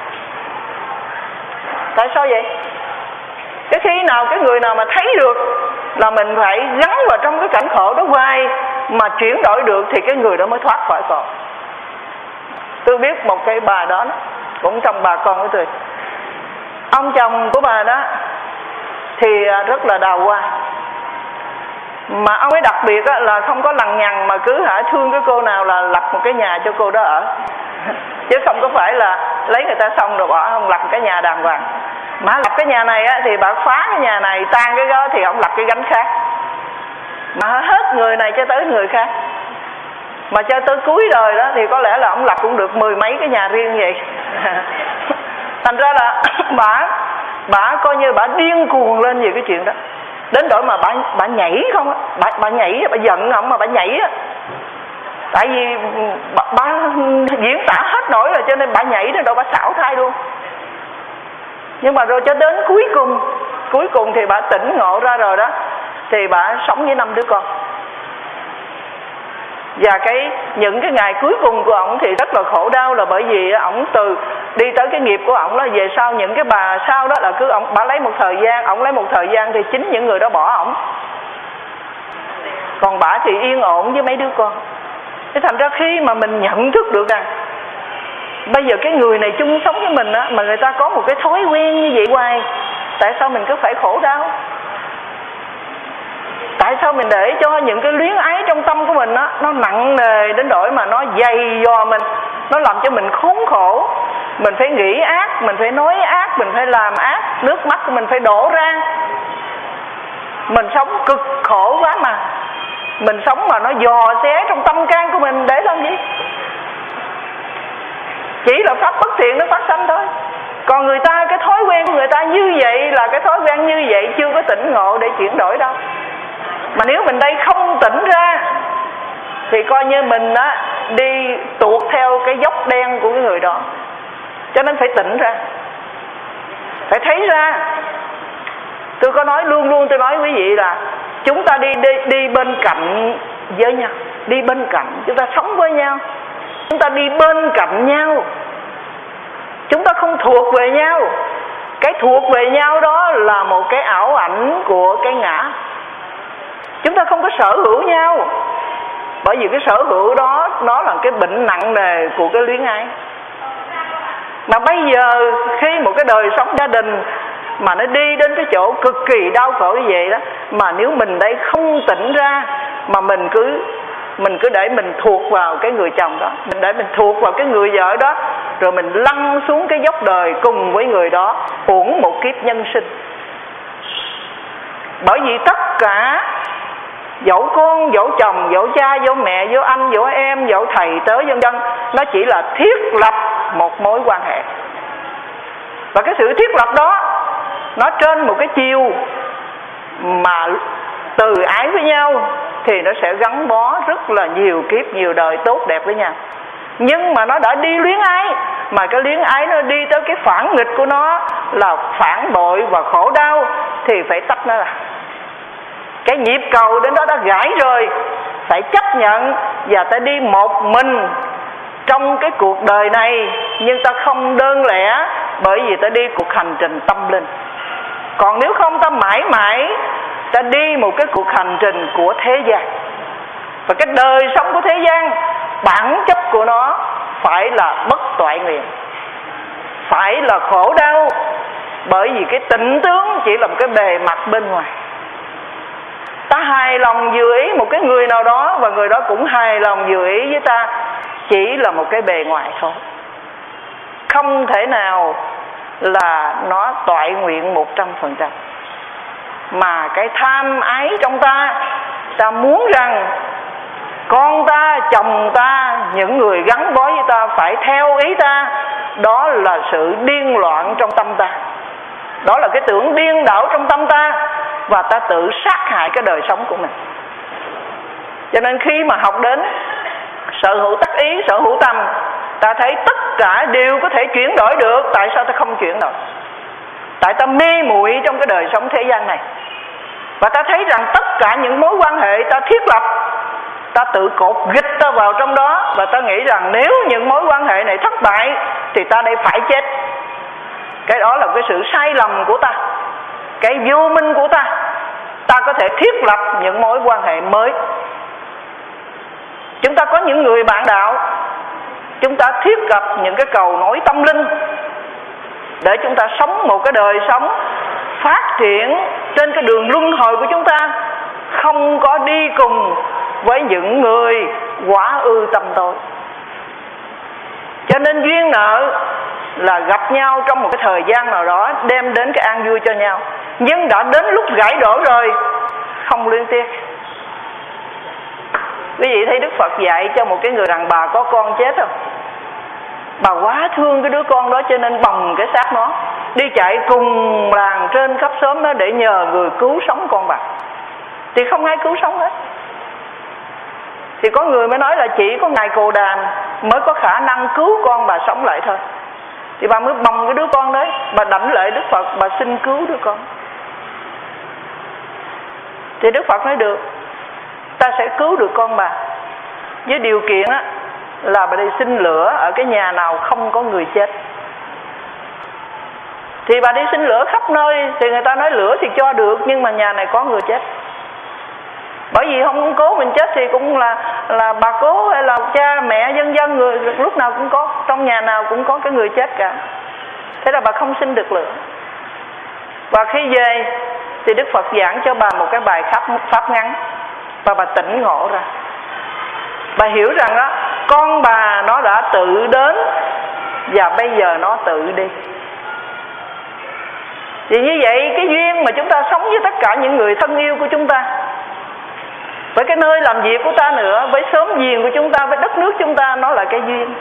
Tại sao vậy? Cái khi nào cái người nào mà thấy được là mình phải gắn vào trong cái cảnh khổ đó hoài mà chuyển đổi được, thì cái người đó mới thoát khỏi khổ. Tôi biết một cái bà đó, cũng trong bà con của tôi. Ông chồng của bà đó thì rất là đào hoa, mà ông ấy đặc biệt là không có lằng nhằng, mà cứ hả thương cái cô nào là lập một cái nhà cho cô đó ở. Chứ không có phải là lấy người ta xong rồi bỏ, không, lập cái nhà đàng hoàng. Mà lập cái nhà này á, thì bà phá cái nhà này, tan cái đó thì ông lập cái gánh khác. Mà hết người này cho tới người khác. Mà cho tới cuối đời đó thì có lẽ là ông lập cũng được mười mấy cái nhà riêng vậy. Thành ra là bà bà coi như bà điên cuồng lên về cái chuyện đó. Đến đổi mà bà, bà nhảy không á, bà, bà nhảy, bà giận không mà bà nhảy á. Tại vì bà, bà diễn tả hết nổi rồi, cho nên bà nhảy đến độ bà xảo thai luôn. Nhưng mà rồi cho đến cuối cùng, cuối cùng thì bà tỉnh ngộ ra rồi đó, thì bà sống với năm đứa con. Và cái những cái ngày cuối cùng của ổng thì rất là khổ đau, là bởi vì ổng từ đi tới cái nghiệp của ổng là về sau những cái bà sau đó là cứ ổng bà lấy một thời gian, ổng lấy một thời gian thì chính những người đó bỏ ổng. Còn bà thì yên ổn với mấy đứa con. Thế thành ra khi mà mình nhận thức được rằng bây giờ cái người này chung sống với mình á, mà người ta có một cái thói quen như vậy hoài, tại sao mình cứ phải khổ đau? Tại sao mình để cho những cái luyến ái trong tâm của mình á, nó nặng nề đến nỗi mà nó dày dò mình, nó làm cho mình khốn khổ. Mình phải nghĩ ác, mình phải nói ác, mình phải làm ác, nước mắt của mình phải đổ ra. Mình sống cực khổ quá mà. Mình sống mà nó dò xé trong tâm can của mình để làm gì? Chỉ là pháp bất thiện nó phát sanh thôi. Còn người ta, cái thói quen của người ta như vậy, là cái thói quen như vậy, chưa có tỉnh ngộ để chuyển đổi đâu. Mà nếu mình đây không tỉnh ra thì coi như mình á, đi tuột theo cái dốc đen của cái người đó. Cho nên phải tỉnh ra, phải thấy ra. Tôi có nói, luôn luôn tôi nói quý vị là chúng ta đi, đi, đi bên cạnh với nhau, đi bên cạnh, chúng ta sống với nhau, chúng ta đi bên cạnh nhau, chúng ta không thuộc về nhau. Cái thuộc về nhau đó là một cái ảo ảnh của cái ngã. Chúng ta không có sở hữu nhau, bởi vì cái sở hữu đó nó là cái bệnh nặng nề của cái luyến ái. Mà bây giờ khi một cái đời sống gia đình mà nó đi đến cái chỗ cực kỳ đau khổ như vậy đó, mà nếu mình đây không tỉnh ra, mà mình cứ mình cứ để mình thuộc vào cái người chồng đó, mình để mình thuộc vào cái người vợ đó, rồi mình lăn xuống cái dốc đời cùng với người đó, uổng một kiếp nhân sinh. Bởi vì tất cả dẫu con, dẫu chồng, dẫu cha, dẫu mẹ, dẫu anh, dẫu em, dẫu thầy tớ vân vân, nó chỉ là thiết lập một mối quan hệ. Và cái sự thiết lập đó nó trên một cái chiều mà từ ái với nhau thì nó sẽ gắn bó rất là nhiều kiếp, nhiều đời tốt đẹp với nhau. Nhưng mà nó đã đi luyến ái, mà cái luyến ái nó đi tới cái phản nghịch của nó là phản bội và khổ đau, thì phải tách nó ra. Cái nhịp cầu đến đó đã gãy rồi, phải chấp nhận và ta đi một mình trong cái cuộc đời này. Nhưng ta không đơn lẻ, bởi vì ta đi cuộc hành trình tâm linh. Còn nếu không, ta mãi mãi ta đi một cái cuộc hành trình của thế gian. Và cái đời sống của thế gian, bản chất của nó phải là bất toại nguyện, phải là khổ đau, bởi vì cái tịnh tướng chỉ là một cái bề mặt bên ngoài. Ta hài lòng vừa ý một cái người nào đó, và người đó cũng hài lòng vừa ý với ta, chỉ là một cái bề ngoài thôi. Không thể nào là nó toại nguyện một trăm phần trăm. Mà cái tham ái trong ta, ta muốn rằng con ta, chồng ta, những người gắn bó với ta phải theo ý ta. Đó là sự điên loạn trong tâm ta, đó là cái tưởng điên đảo trong tâm ta. và ta tự sát hại cái đời sống của mình. Cho nên khi mà học đến sở hữu tác ý, sở hữu tâm, ta thấy tất cả đều có thể chuyển đổi được. Tại sao ta không chuyển đổi? Tại ta mê muội trong cái đời sống thế gian này. Và ta thấy rằng tất cả những mối quan hệ ta thiết lập, ta tự cột ghịch ta vào trong đó. Và ta nghĩ rằng nếu những mối quan hệ này thất bại thì ta đây phải chết. Cái đó là cái sự sai lầm của ta, cái vô minh của ta. Ta có thể thiết lập những mối quan hệ mới. Chúng ta có những người bạn đạo, chúng ta thiết lập những cái cầu nối tâm linh để chúng ta sống một cái đời sống phát triển trên cái đường luân hồi của chúng ta, không có đi cùng với những người quá ư tâm tối. Cho nên duyên nợ là gặp nhau trong một cái thời gian nào đó, đem đến cái an vui cho nhau. Nhưng đã đến lúc gãy đổ rồi, không luyến tiếc. Quý vị thấy Đức Phật dạy cho một cái người đàn bà có con chết không? Bà quá thương cái đứa con đó cho nên bồng cái xác nó, đi chạy cùng làng trên khắp xóm đó để nhờ người cứu sống con bà. Thì không ai cứu sống hết. Thì có người mới nói là chỉ có Ngài Cồ Đàm mới có khả năng cứu con bà sống lại thôi. Thì bà mới bồng cái đứa con đấy, bà đảnh lễ Đức Phật, bà xin cứu đứa con. Thì Đức Phật nói được, ta sẽ cứu được con bà, với điều kiện á là bà đi xin lửa ở cái nhà nào không có người chết. Thì bà đi xin lửa khắp nơi, thì người ta nói lửa thì cho được, nhưng mà nhà này có người chết. Bởi vì không cố mình chết thì cũng là là bà cố hay là cha mẹ dân dân, người lúc nào cũng có, trong nhà nào cũng có cái người chết cả. Thế là bà không xin được lửa. Và khi về thì Đức Phật giảng cho bà một cái bài pháp, pháp ngắn, và bà tỉnh ngộ ra. Bà hiểu rằng đó, con bà nó đã tự đến và bây giờ nó tự đi. Thì như vậy cái duyên mà chúng ta sống với tất cả những người thân yêu của chúng ta, với cái nơi làm việc của ta nữa, với xóm giềng của chúng ta, với đất nước chúng ta, nó là cái duyên.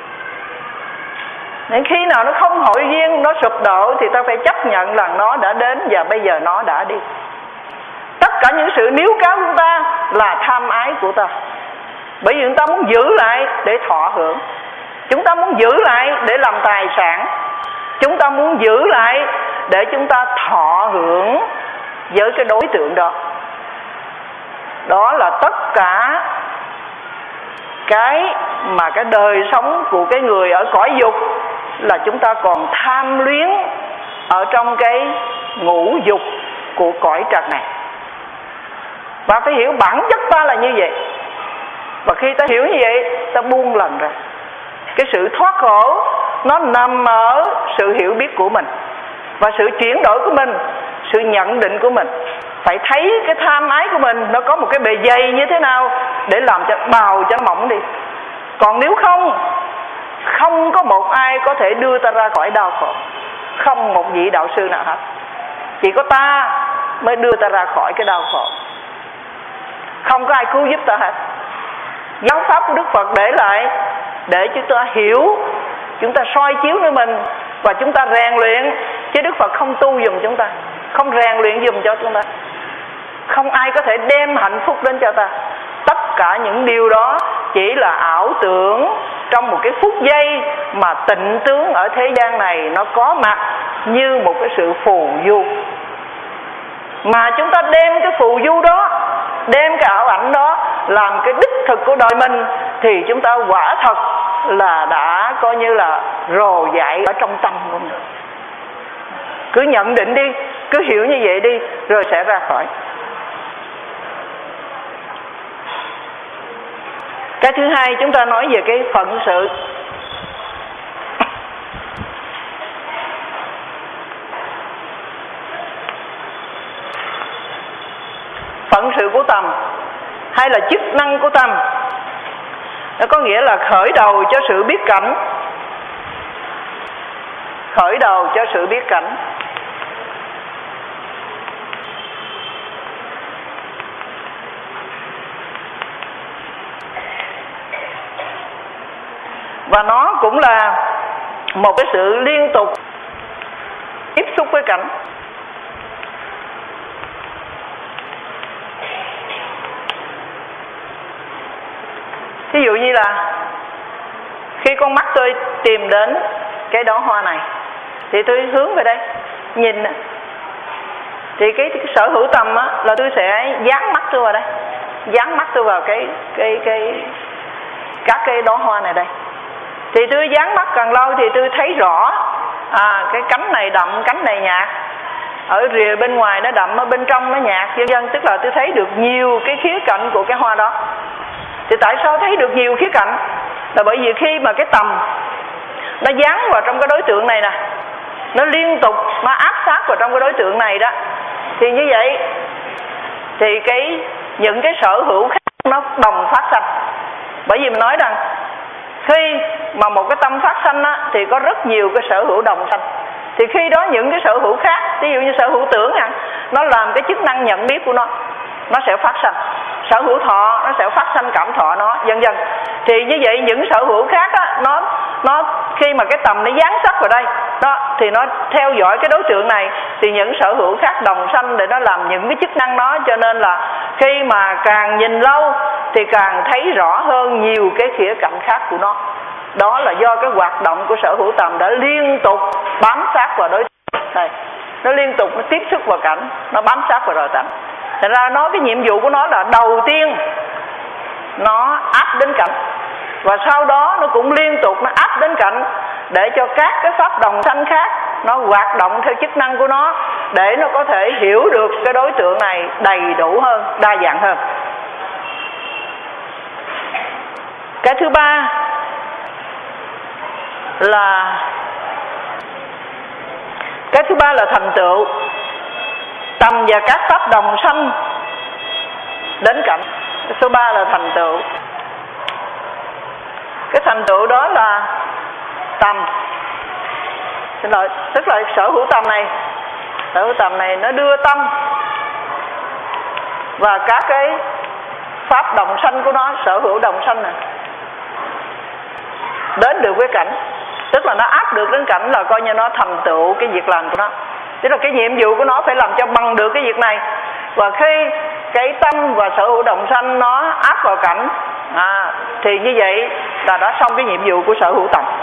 Nên khi nào nó không hội duyên, nó sụp đổ thì ta phải chấp nhận là nó đã đến và bây giờ nó đã đi. Tất cả những sự níu kéo của ta là tham ái của ta. Bởi vì chúng ta muốn giữ lại để thọ hưởng, chúng ta muốn giữ lại để làm tài sản, chúng ta muốn giữ lại để chúng ta thọ hưởng với cái đối tượng đó. Đó là tất cả cái mà cái đời sống của cái người ở cõi dục là chúng ta còn tham luyến ở trong cái ngũ dục của cõi trần này. Và phải hiểu bản chất ta là như vậy. Và khi ta hiểu như vậy, ta buông lần ra. Cái sự thoát khổ nó nằm ở sự hiểu biết của mình, và sự chuyển đổi của mình, sự nhận định của mình. Phải thấy cái tham ái của mình nó có một cái bề dày như thế nào để làm cho bào cho nó mỏng đi. Còn nếu không, không có một ai có thể đưa ta ra khỏi đau khổ. Không một vị đạo sư nào hết. Chỉ có ta mới đưa ta ra khỏi cái đau khổ. Không có ai cứu giúp ta hết. Giáo pháp của Đức Phật để lại để chúng ta hiểu, chúng ta soi chiếu nơi mình và chúng ta rèn luyện. Chứ Đức Phật không tu dùm chúng ta, không rèn luyện dùm cho chúng ta. Không ai có thể đem hạnh phúc đến cho ta. Tất cả những điều đó chỉ là ảo tưởng trong một cái phút giây mà tịnh tướng ở thế gian này nó có mặt như một cái sự phù du. Mà chúng ta đem cái phù du đó, đem cái ảo ảnh đó làm cái đích thực của đời mình, thì chúng ta quả thật là đã coi như là rồ dại ở trong tâm của mình. Cứ nhận định đi, cứ hiểu như vậy đi, rồi sẽ ra khỏi. Cái thứ hai, chúng ta nói về cái phận sự. Phận sự của tâm hay là chức năng của tâm, nó có nghĩa là khởi đầu cho sự biết cảnh. Khởi đầu cho sự biết cảnh. Và nó cũng là một cái sự liên tục tiếp xúc với cảnh. như là khi con mắt tôi tìm đến cái đóa hoa này thì tôi hướng về đây nhìn, thì cái, cái sở hữu tầm á, là tôi sẽ dán mắt tôi vào đây, dán mắt tôi vào cái cái cái các cái đóa hoa này đây. Thì tôi dán mắt càng lâu thì tôi thấy rõ à, cái cánh này đậm, cánh này nhạt, ở rìa bên ngoài nó đậm, ở bên trong nó nhạt, vân vân. Tức là tôi thấy được nhiều cái khía cạnh của cái hoa đó. Thì tại sao thấy được nhiều khía cạnh? Là bởi vì khi mà cái tầm nó dán vào trong cái đối tượng này nè, nó liên tục nó áp sát vào trong cái đối tượng này đó, thì như vậy thì cái những cái sở hữu khác nó đồng phát sanh. Bởi vì mình nói rằng khi mà một cái tâm phát sanh á, thì có rất nhiều cái sở hữu đồng sanh. Thì khi đó những cái sở hữu khác, ví dụ như sở hữu tưởng à, nó làm cái chức năng nhận biết của nó, nó sẽ phát sanh. Sở hữu thọ nó sẽ phát sanh cảm thọ nó, vân vân. Thì như vậy những sở hữu khác á, nó nó khi mà cái tầm nó dán sát vào đây đó, thì nó theo dõi cái đối tượng này, thì những sở hữu khác đồng sanh để nó làm những cái chức năng đó. Cho nên là khi mà càng nhìn lâu thì càng thấy rõ hơn nhiều cái khía cạnh khác của nó. Đó là do cái hoạt động của sở hữu tầm đã liên tục bám sát vào đối tượng này, nó liên tục nó tiếp xúc vào cảnh, nó bám sát vào nội tánh. Thành ra nó cái nhiệm vụ của nó là đầu tiên nó áp đến cảnh, và sau đó nó cũng liên tục nó áp đến cảnh để cho các cái pháp đồng sanh khác nó hoạt động theo chức năng của nó, để nó có thể hiểu được cái đối tượng này đầy đủ hơn, đa dạng hơn. Cái thứ ba là cái thứ ba là thành tựu tầm và các pháp đồng sanh đến cảnh. Cái số ba là thành tựu. Cái thành tựu đó là tầm, xin lỗi, tức là sở hữu tầm này, sở hữu tầm này nó đưa tâm và các cái pháp đồng sanh của nó, sở hữu đồng sanh này, đến được với cảnh. Tức là nó áp được đến cảnh, là coi như nó thành tựu cái việc làm của nó. Tức là cái nhiệm vụ của nó phải làm cho bằng được cái việc này. Và khi cái tâm và sở hữu đồng sanh nó áp vào cảnh à, thì như vậy là đã xong cái nhiệm vụ của sở hữu tầm.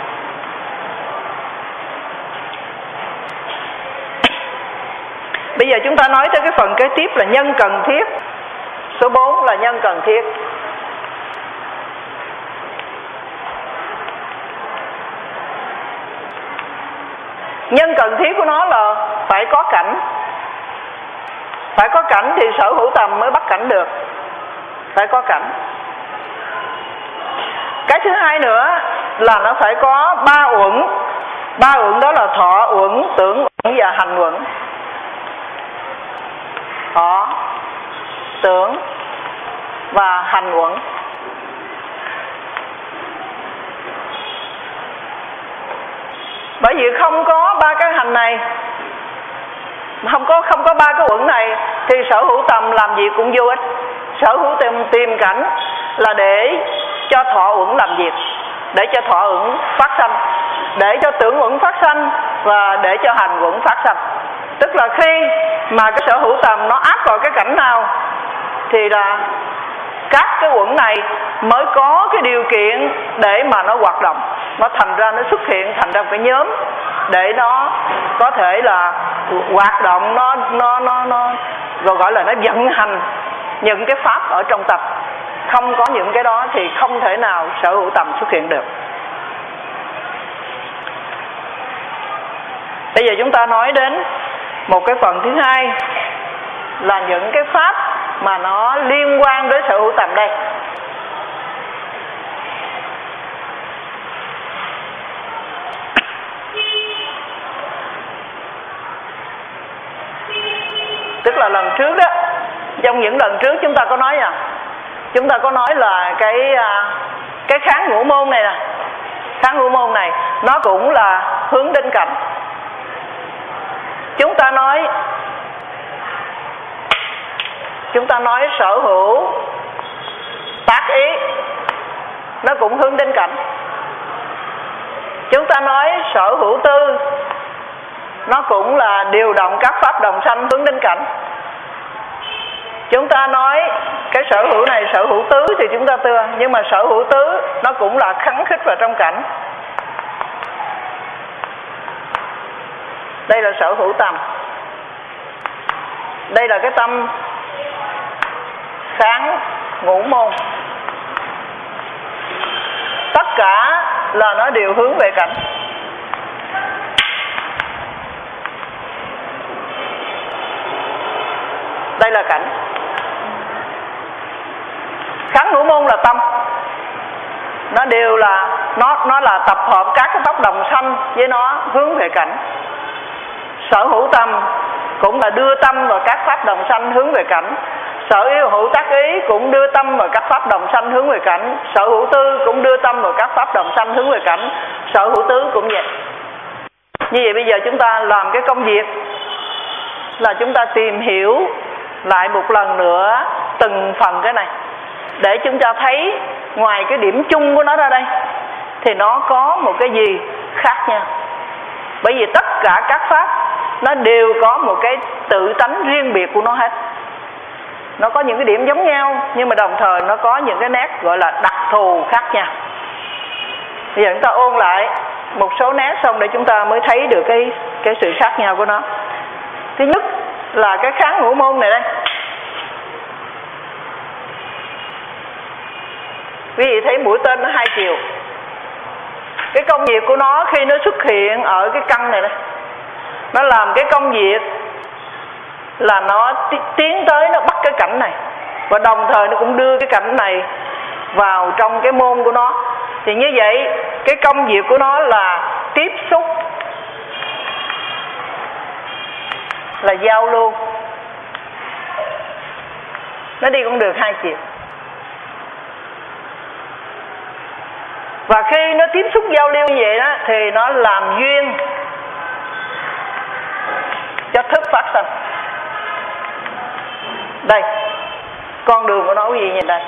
Bây giờ chúng ta nói tới cái phần kế tiếp là nhân cần thiết. Số bốn là nhân cần thiết. Nhân cần thiết của nó là phải có cảnh. Phải có cảnh thì sở hữu tầm mới bắt cảnh được. Phải có cảnh. Cái thứ hai nữa là nó phải có ba uẩn. Ba uẩn đó là thọ uẩn, tưởng uẩn và hành uẩn. Thọ, tưởng và hành uẩn. Bởi vì không có ba cái hành này, không có không có ba cái uẩn này thì sở hữu tầm làm gì cũng vô ích. Sở hữu tìm tìm cảnh là để cho thọ uẩn làm việc, để cho thọ uẩn phát sanh, để cho tưởng uẩn phát sanh và để cho hành uẩn phát sanh. Tức là khi mà cái sở hữu tầm nó áp vào cái cảnh nào thì là các cái uẩn này mới có cái điều kiện để mà nó hoạt động, nó thành ra nó xuất hiện thành ra một cái nhóm để nó có thể là hoạt động, nó nó nó nó rồi gọi là nó vận hành những cái pháp ở trong tập. Không có những cái đó thì không thể nào sở hữu tầm xuất hiện được. Bây giờ chúng ta nói đến một cái phần thứ hai là những cái pháp mà nó liên quan đến sở hữu tầm đây. Tức là lần trước đó, trong những lần trước chúng ta có nói nha, chúng ta có nói là cái cái kháng ngũ môn này nè, kháng ngũ môn này nó cũng là hướng đến cảnh. Chúng ta nói chúng ta nói sở hữu tác ý nó cũng hướng đến cảnh. Chúng ta nói sở hữu tư nó cũng là điều động các pháp đồng sanh hướng đến cảnh. chúng ta nói cái sở hữu này sở hữu tứ thì chúng ta tưa, nhưng mà sở hữu tứ nó cũng là khắng khích vào trong cảnh. Đây là sở hữu tâm, đây là cái tâm kháng ngũ môn, tất cả là nó đều hướng về cảnh. Đây là cảnh. Kháng ngũ môn là tâm, nó đều là nó nó là tập hợp các cái tóc đồng sanh với nó hướng về cảnh. Sở hữu tâm cũng là đưa tâm vào các pháp đồng sanh hướng về cảnh. Sở yêu hữu tác ý cũng đưa tâm vào các pháp đồng sanh hướng về cảnh. Sở hữu tư cũng đưa tâm vào các pháp đồng sanh hướng về cảnh. Sở hữu tứ cũng vậy. Như vậy bây giờ chúng ta làm cái công việc là chúng ta tìm hiểu lại một lần nữa từng phần cái này, để chúng ta thấy ngoài cái điểm chung của nó ra đây thì nó có một cái gì khác nhau. Bởi vì tất cả các pháp nó đều có một cái tự tánh riêng biệt của nó hết. Nó có những cái điểm giống nhau, nhưng mà đồng thời nó có những cái nét gọi là đặc thù khác nhau. Bây giờ chúng ta ôn lại một số nét xong để chúng ta mới thấy được cái, cái sự khác nhau của nó. Thứ nhất là cái kháng ngũ môn này đây. Quý vị thấy mũi tên nó hai chiều. Cái công việc của nó khi nó xuất hiện ở cái căn này đây, nó làm cái công việc là nó tiến tới nó bắt cái cảnh này, và đồng thời nó cũng đưa cái cảnh này vào trong cái môn của nó. Thì như vậy cái công việc của nó là tiếp xúc, là giao lưu. Nó đi cũng được hai chiều. Và khi nó tiếp xúc giao lưu như vậy đó thì nó làm duyên cho thức phát sinh. Đây, con đường của nó cái gì nhìn đây.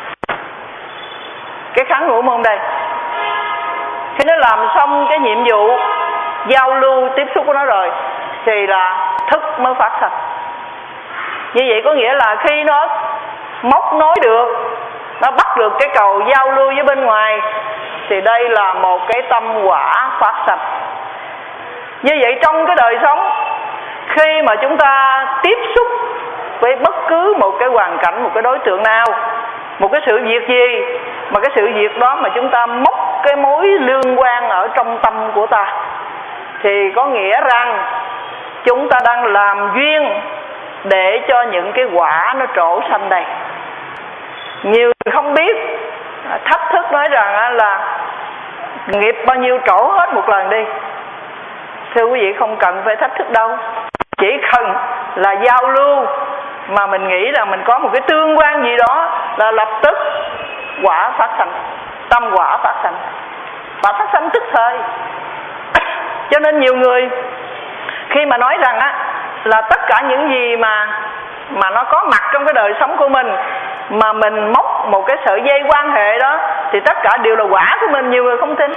Cái kháng ngũ môn đây, khi nó làm xong cái nhiệm vụ giao lưu tiếp xúc của nó rồi thì là thức mới phát sinh. Như vậy có nghĩa là khi nó móc nối được, nó bắt được cái cầu giao lưu với bên ngoài thì đây là một cái tâm quả phát sinh. Như vậy trong cái đời sống, khi mà chúng ta tiếp xúc với bất cứ một cái hoàn cảnh, một cái đối tượng nào, một cái sự việc gì, mà cái sự việc đó mà chúng ta móc cái mối liên quan ở trong tâm của ta, thì có nghĩa rằng chúng ta đang làm duyên để cho những cái quả nó trổ sanh đây. Nhiều người không biết, thách thức nói rằng là nghiệp bao nhiêu trổ hết một lần đi. Thưa quý vị, không cần phải thách thức đâu, chỉ cần là giao lưu mà mình nghĩ rằng mình có một cái tương quan gì đó là lập tức quả phát sinh, tâm quả phát sinh, và phát sinh tức thời. Cho nên nhiều người khi mà nói rằng á là tất cả những gì mà mà nó có mặt trong cái đời sống của mình mà mình móc một cái sợi dây quan hệ đó thì tất cả đều là quả của mình, nhiều người không tin.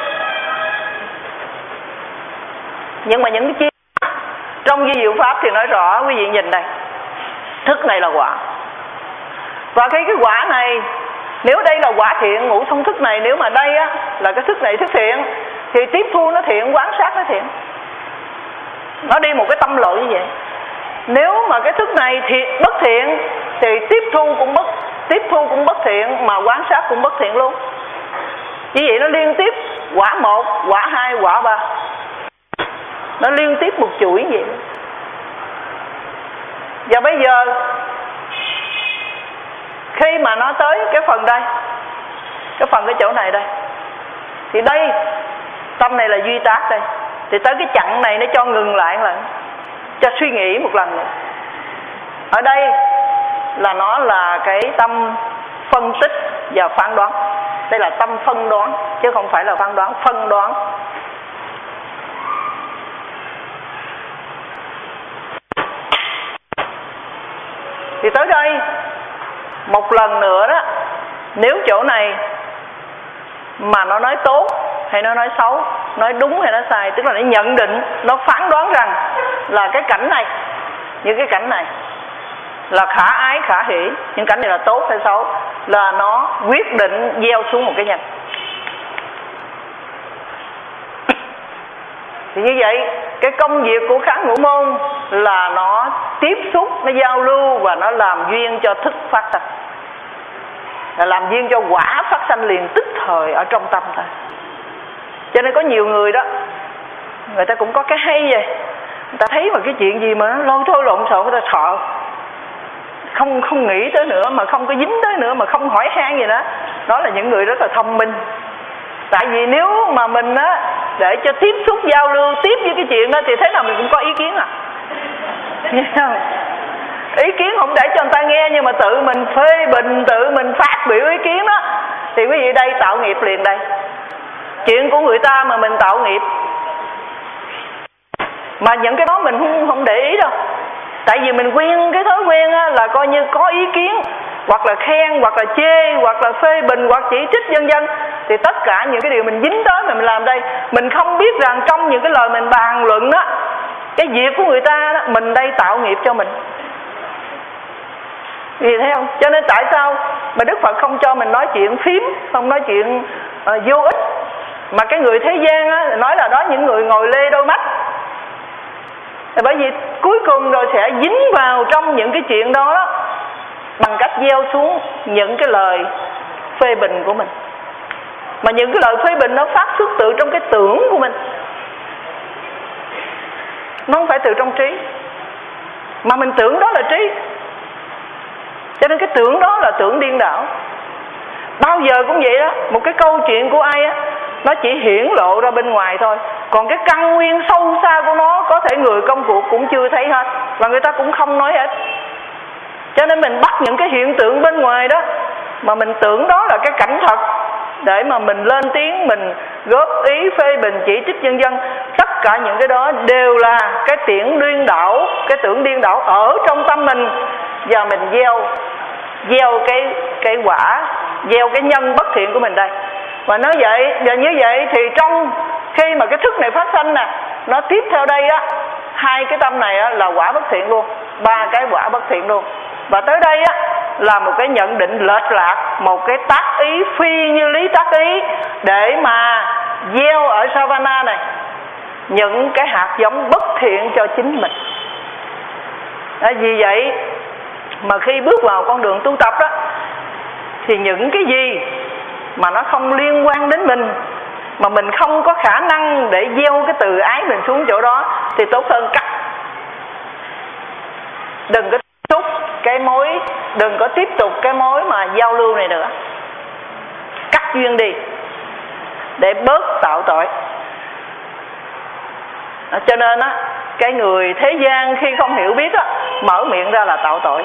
Nhưng mà những cái chi trong di diệu pháp thì nói rõ, quý vị nhìn đây, thức này là quả. Và khi cái quả này, nếu đây là quả thiện, ngũ thông thức này, nếu mà đây á là cái thức này thức thiện thì tiếp thu nó thiện, quán sát nó thiện. Nó đi một cái tâm lộ như vậy. Nếu mà cái thức này thiện bất thiện thì tiếp thu cũng bất tiếp thu cũng bất thiện, mà quán sát cũng bất thiện luôn. Như vậy nó liên tiếp quả một, quả hai, quả ba, nó liên tiếp một chuỗi vậy. Và bây giờ khi mà nó tới cái phần đây, cái phần cái chỗ này đây, thì đây tâm này là duy tác đây, thì tới cái chặng này nó cho ngừng lại một lần, cho suy nghĩ một lần nữa. Ở đây là nó là cái tâm phân tích và phán đoán. Đây là tâm phân đoán chứ không phải là phán đoán, phân đoán. Thì tới đây một lần nữa đó, nếu chỗ này mà nó nói tốt hay nó nói xấu, nói đúng hay nó sai, tức là nó nhận định, nó phán đoán rằng là cái cảnh này, những cái cảnh này là khả ái khả hỷ, những cảnh này là tốt hay xấu, là nó quyết định gieo xuống một cái nhân. Thì như vậy cái công việc của kháng ngũ môn là nó tiếp xúc, nó giao lưu và nó làm duyên cho thức phát sanh, là làm duyên cho quả phát sanh liền tức thời ở trong tâm ta. Cho nên có nhiều người đó, người ta cũng có cái hay vậy, người ta thấy mà cái chuyện gì mà nó lôi thôi lộn xộn, người ta sợ, không không nghĩ tới nữa, mà không có dính tới nữa, mà không hỏi han gì đó. Đó là những người rất là thông minh. Tại vì nếu mà mình á để cho tiếp xúc giao lưu tiếp với cái chuyện đó thì thế nào mình cũng có ý kiến à. Ý kiến không để cho người ta nghe, nhưng mà tự mình phê bình, tự mình phát biểu ý kiến đó, thì quý vị đây tạo nghiệp liền đây. Chuyện của người ta mà mình tạo nghiệp. Mà những cái đó mình không, không để ý đâu. Tại vì mình quen cái thói quen á, là coi như có ý kiến, hoặc là khen, hoặc là chê, hoặc là phê bình, hoặc chỉ trích vân vân. Thì tất cả những cái điều mình dính tới mà mình làm đây, mình không biết rằng trong những cái lời mình bàn luận đó, cái việc của người ta đó, mình đây tạo nghiệp cho mình. Vì thấy không? Cho nên tại sao mà Đức Phật không cho mình nói chuyện phím, không nói chuyện uh, vô ích, mà cái người thế gian á, nói là đó những người ngồi lê đôi mắt. Bởi vì cuối cùng rồi sẽ dính vào trong những cái chuyện đó, đó bằng cách gieo xuống những cái lời phê bình của mình. Mà những cái lời phê bình nó phát xuất từ trong cái tưởng của mình, nó không phải từ trong trí. Mà mình tưởng đó là trí, cho nên cái tưởng đó là tưởng điên đảo. Bao giờ cũng vậy đó. Một cái câu chuyện của ai á, nó chỉ hiển lộ ra bên ngoài thôi, còn cái căn nguyên sâu xa của nó có thể người công cuộc cũng chưa thấy hết, và người ta cũng không nói hết. Cho nên mình bắt những cái hiện tượng bên ngoài đó mà mình tưởng đó là cái cảnh thật, để mà mình lên tiếng, mình góp ý, phê bình, chỉ trích vân vân. Tất cả những cái đó đều là cái tưởng điên đảo, cái tưởng điên đảo ở trong tâm mình, và mình gieo gieo cái cái quả, gieo cái nhân bất thiện của mình đây. Và nói vậy, và như vậy thì trong khi mà cái thức này phát sanh nè, nó tiếp theo đây á, hai cái tâm này á là quả bất thiện luôn, ba cái quả bất thiện luôn. Và tới đây á là một cái nhận định lệch lạc, một cái tác ý phi như lý tác ý, để mà gieo ở Savana này những cái hạt giống bất thiện cho chính mình. À, vì vậy mà khi bước vào con đường tu tập đó, thì những cái gì mà nó không liên quan đến mình, mà mình không có khả năng để gieo cái từ ái mình xuống chỗ đó, thì tốt hơn cắt. Đừng có tiếp tục cái mối, đừng có tiếp tục cái mối mà giao lưu này nữa. Cắt duyên đi để bớt tạo tội. À, cho nên á, cái người thế gian khi không hiểu biết á, mở miệng ra là tạo tội.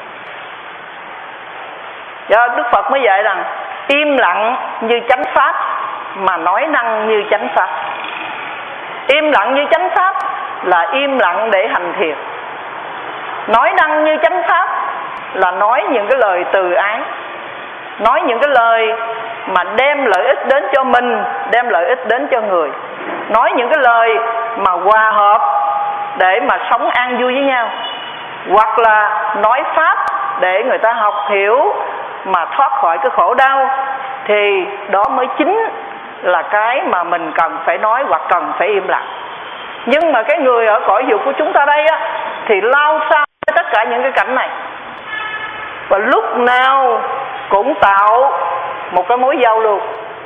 Do Đức Phật mới dạy rằng im lặng như chánh pháp, mà nói năng như chánh pháp. Im lặng như chánh pháp là im lặng để hành thiền. Nói năng như chánh pháp là nói những cái lời từ ái, nói những cái lời mà đem lợi ích đến cho mình, đem lợi ích đến cho người, nói những cái lời mà hòa hợp để mà sống an vui với nhau, hoặc là nói pháp để người ta học hiểu mà thoát khỏi cái khổ đau. Thì đó mới chính là cái mà mình cần phải nói hoặc cần phải im lặng. Nhưng mà cái người ở cõi dục của chúng ta đây á, thì lao sao với tất cả những cái cảnh này, và lúc nào cũng tạo một cái mối giao lưu,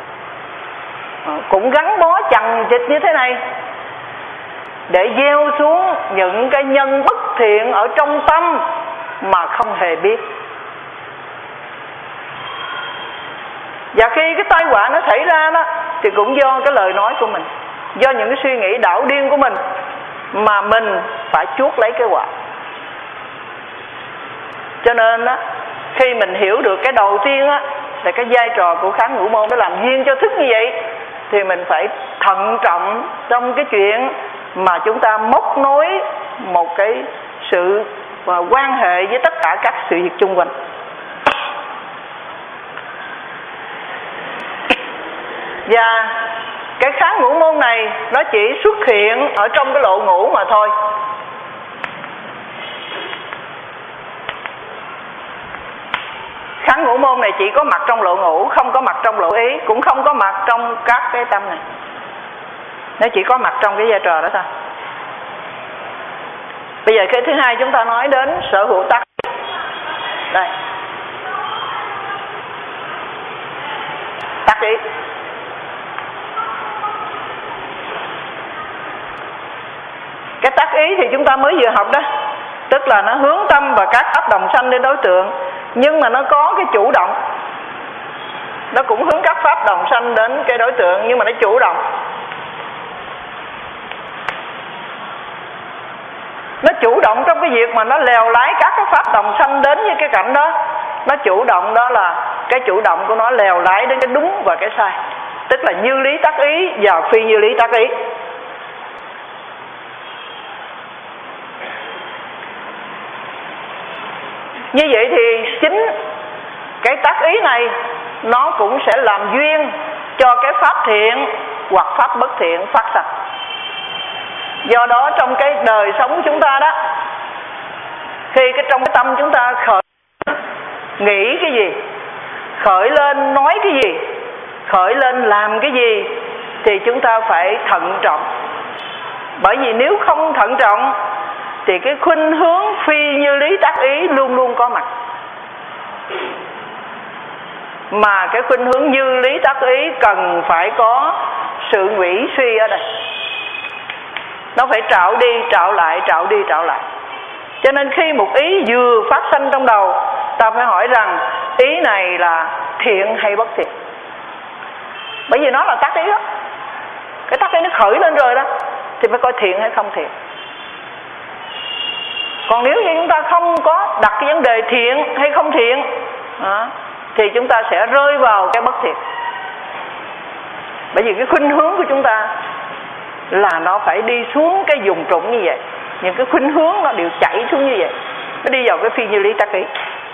cũng gắn bó chằng chịt như thế này, để gieo xuống những cái nhân bất thiện ở trong tâm mà không hề biết. Và khi cái tai họa nó xảy ra đó, thì cũng do cái lời nói của mình, do những cái suy nghĩ đảo điên của mình, mà mình phải chuốc lấy cái họa. Cho nên á, khi mình hiểu được cái đầu tiên á, là cái vai trò của kháng ngũ môn để làm duyên cho thức như vậy, thì mình phải thận trọng trong cái chuyện mà chúng ta móc nối một cái sự quan hệ với tất cả các sự việc chung quanh. Và cái kháng ngũ môn này nó chỉ xuất hiện ở trong cái lộ ngũ mà thôi. môn này chỉ có mặt trong lộ ngũ, không có mặt trong lộ ý, cũng không có mặt trong các cái tâm này. Nó chỉ có mặt trong cái vai trò đó thôi. Bây giờ cái thứ hai chúng ta nói đến sở hữu tác. Đây, tác ý. Cái tác ý thì chúng ta mới vừa học đó, tức là nó hướng tâm và các pháp đồng sanh đến đối tượng, nhưng mà nó có cái chủ động. Nó cũng hướng các pháp đồng sanh đến cái đối tượng, nhưng mà nó chủ động. Nó chủ động trong cái việc mà nó lèo lái các cái pháp đồng sanh đến với cái cảnh đó. Nó chủ động, đó là cái chủ động của nó lèo lái đến cái đúng và cái sai, tức là như lý tác ý và phi như lý tác ý. Như vậy thì chính cái tác ý này nó cũng sẽ làm duyên cho cái pháp thiện hoặc pháp bất thiện phát sinh. Do đó trong cái đời sống của chúng ta đó, khi cái trong cái tâm chúng ta khởi nghĩ cái gì, khởi lên nói cái gì, khởi lên làm cái gì, thì chúng ta phải thận trọng. Bởi vì nếu không thận trọng thì cái khuynh hướng phi như lý tác ý luôn luôn có mặt. Mà cái khuynh hướng như lý tác ý cần phải có sự nghĩ suy ở đây. Nó phải trạo đi trạo lại, trạo đi trạo lại. Cho nên khi một ý vừa phát sinh trong đầu, ta phải hỏi rằng ý này là thiện hay bất thiện. Bởi vì nó là tác ý đó. Cái tác ý nó khởi lên rồi đó, thì phải coi thiện hay không thiện. Còn nếu như chúng ta không có đặt cái vấn đề thiện hay không thiện đó, thì chúng ta sẽ rơi vào cái bất thiện. Bởi vì cái khuynh hướng của chúng ta là nó phải đi xuống cái vùng trũng như vậy. Những cái khuynh hướng nó đều chảy xuống như vậy, nó đi vào cái phi như lý tác ý.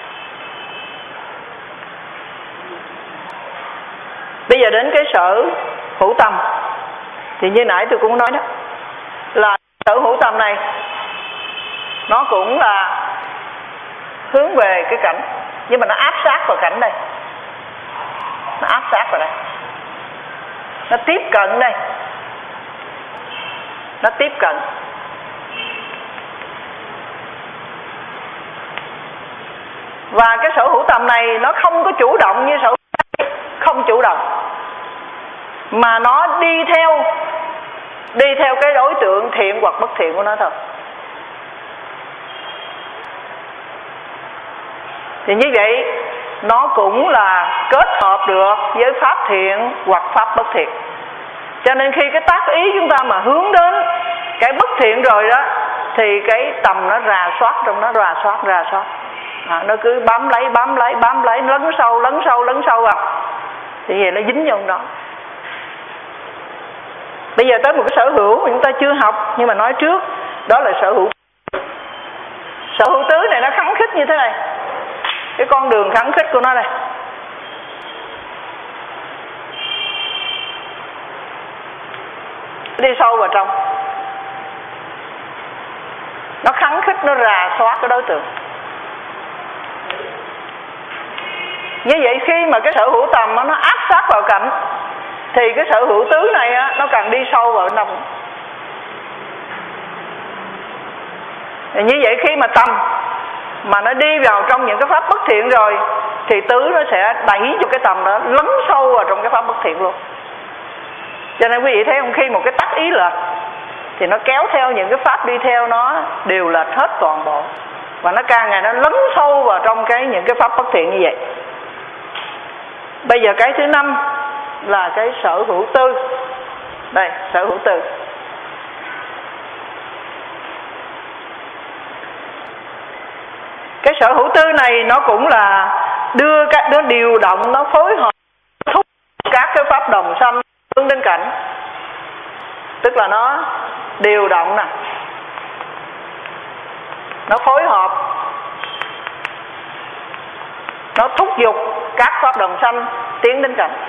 Bây giờ đến cái sở hữu tâm, thì như nãy tôi cũng nói đó, là sở hữu tâm này nó cũng là hướng về cái cảnh, nhưng mà nó áp sát vào cảnh đây. Nó áp sát vào đây, nó tiếp cận đây, nó tiếp cận. Và cái sở hữu tâm này nó không có chủ động như sở hữu tâm, không chủ động, mà nó đi theo đi theo cái đối tượng thiện hoặc bất thiện của nó thôi. Thì như vậy nó cũng là kết hợp được với pháp thiện hoặc pháp bất thiện. Cho nên khi cái tác ý chúng ta mà hướng đến cái bất thiện rồi đó, thì cái tầm nó rà soát trong nó, rà soát rà soát à, nó cứ bám lấy bám lấy bám lấy, lấn sâu lấn sâu lấn sâu à, thì vậy nó dính vô đó. Bây giờ tới một cái sở hữu mà chúng ta chưa học, nhưng mà nói trước, đó là sở hữu. Sở hữu tứ này nó khắng khích như thế này, cái con đường khắng khích của nó này. Đi sâu vào trong, nó khắng khích, nó rà soát cái đối tượng. Như vậy khi mà cái sở hữu tầm nó áp sát vào cảnh, thì cái sở hữu tứ này á, nó càng đi sâu vào trong. Như vậy khi mà tâm mà nó đi vào trong những cái pháp bất thiện rồi, thì tứ nó sẽ đẩy cho cái tầm đó lấn sâu vào trong cái pháp bất thiện luôn. Cho nên quý vị thấy không, khi một cái tác ý lệch thì nó kéo theo những cái pháp đi theo nó đều lệch hết toàn bộ, và nó càng ngày nó lấn sâu vào trong cái những cái pháp bất thiện như vậy. Bây giờ cái thứ năm là cái sở hữu tư. Đây, sở hữu tư. Cái sở hữu tư này nó cũng là đưa các nó điều động, nó phối hợp thúc các cái pháp đồng sanh hướng đến cảnh. Tức là nó điều động nè, nó phối hợp, nó thúc giục các pháp đồng sanh tiến đến cảnh.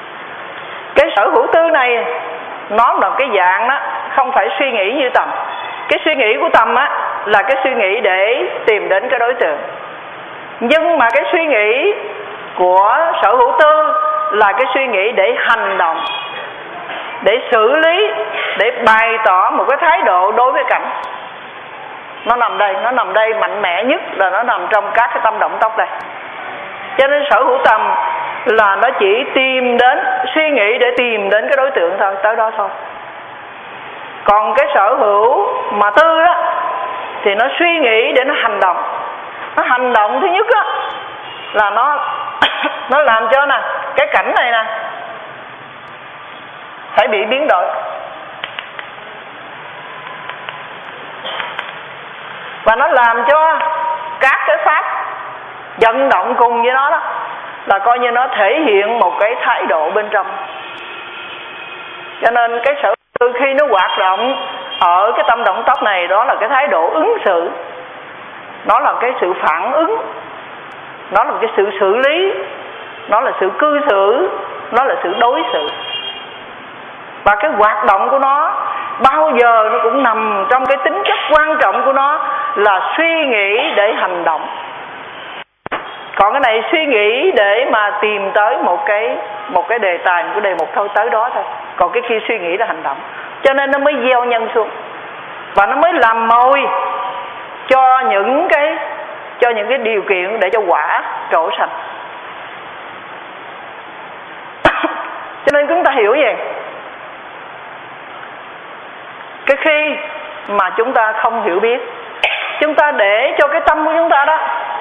Cái sở hữu tư này nó là cái dạng đó, không phải suy nghĩ như tầm, cái suy nghĩ của tâm á là cái suy nghĩ để tìm đến cái đối tượng, nhưng mà cái suy nghĩ của sở hữu tư là cái suy nghĩ để hành động, để xử lý, để bày tỏ một cái thái độ đối với cảnh. Nó nằm đây, nó nằm đây mạnh mẽ nhất là nó nằm trong các cái tâm động tốc đây. Cho nên sở hữu tâm là nó chỉ tìm đến, suy nghĩ để tìm đến cái đối tượng thôi, tới đó thôi. Còn cái sở hữu mà tư đó thì nó suy nghĩ để nó hành động. Nó hành động thứ nhất đó là nó nó làm cho nè cái cảnh này nè phải bị biến đổi, và nó làm cho các cái pháp vận động cùng với nó đó là coi như nó thể hiện một cái thái độ bên trong. Cho nên cái sở hữu khi nó hoạt động ở cái tâm động tốc này, đó là cái thái độ ứng xử, nó là cái sự phản ứng, nó là cái sự xử lý, nó là sự cư xử, nó là sự đối xử. Và cái hoạt động của nó bao giờ nó cũng nằm trong cái tính chất quan trọng của nó là suy nghĩ để hành động. Còn cái này suy nghĩ để mà tìm tới một cái một cái đề tài, một cái đề mục thôi, tới đó thôi. Còn cái kia suy nghĩ là hành động. Cho nên nó mới gieo nhân xuống, và nó mới làm mồi cho những cái cho những cái điều kiện để cho quả trổ sanh. Cho nên chúng ta hiểu gì? Cái khi mà chúng ta không hiểu biết, chúng ta để cho cái tâm của chúng ta đó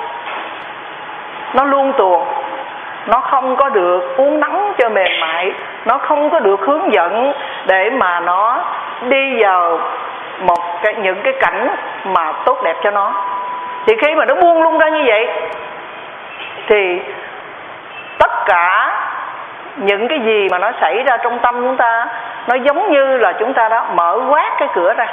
nó luôn tuồn, nó không có được uốn nắn cho mềm mại, nó không có được hướng dẫn để mà nó đi vào một cái, những cái cảnh mà tốt đẹp cho nó. Thì khi mà nó buông lung ra như vậy thì tất cả những cái gì mà nó xảy ra trong tâm chúng ta, nó giống như là chúng ta đã mở quát cái cửa ra.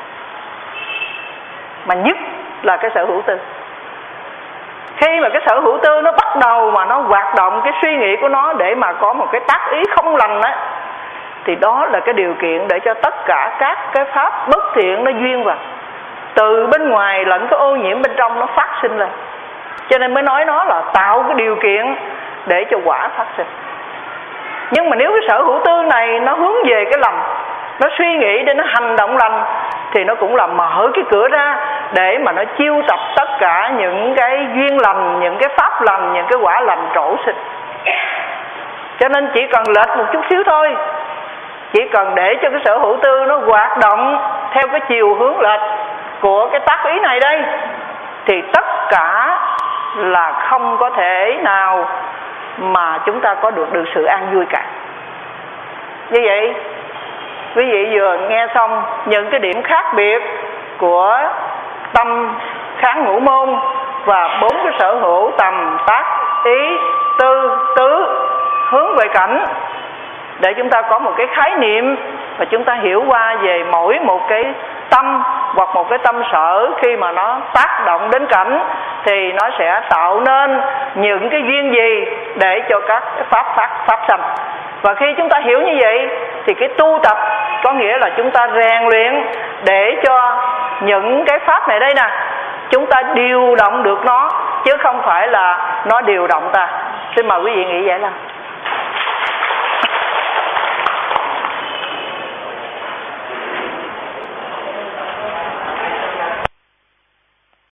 Mà nhất là cái sở hữu tư. Khi mà cái sở hữu tư nó bắt đầu mà nó hoạt động cái suy nghĩ của nó để mà có một cái tác ý không lành á, thì đó là cái điều kiện để cho tất cả các cái pháp bất thiện nó duyên vào, từ bên ngoài lẫn cái ô nhiễm bên trong nó phát sinh lên. Cho nên mới nói nó là tạo cái điều kiện để cho quả phát sinh. Nhưng mà nếu cái sở hữu tư này nó hướng về cái lành, nó suy nghĩ để nó hành động lành, thì nó cũng là mở cái cửa ra để mà nó chiêu tập tất cả những cái duyên lành, những cái pháp lành, những cái quả lành trổ sinh. Cho nên chỉ cần lệch một chút xíu thôi, chỉ cần để cho cái sở hữu tư nó hoạt động theo cái chiều hướng lệch của cái tác ý này đây, thì tất cả là không có thể nào mà chúng ta có được được sự an vui cả. Như vậy quý vị vừa nghe xong những cái điểm khác biệt của tâm kháng ngũ môn và bốn cái sở hữu tầm, tác, ý, tư, tứ hướng về cảnh, để chúng ta có một cái khái niệm và chúng ta hiểu qua về mỗi một cái tâm hoặc một cái tâm sở khi mà nó tác động đến cảnh thì nó sẽ tạo nên những cái duyên gì để cho các pháp phát pháp sanh. Và khi chúng ta hiểu như vậy thì cái tu tập có nghĩa là chúng ta rèn luyện để cho những cái pháp này đây nè, chúng ta điều động được nó chứ không phải là nó điều động ta. Xin mời quý vị nghĩ vậy là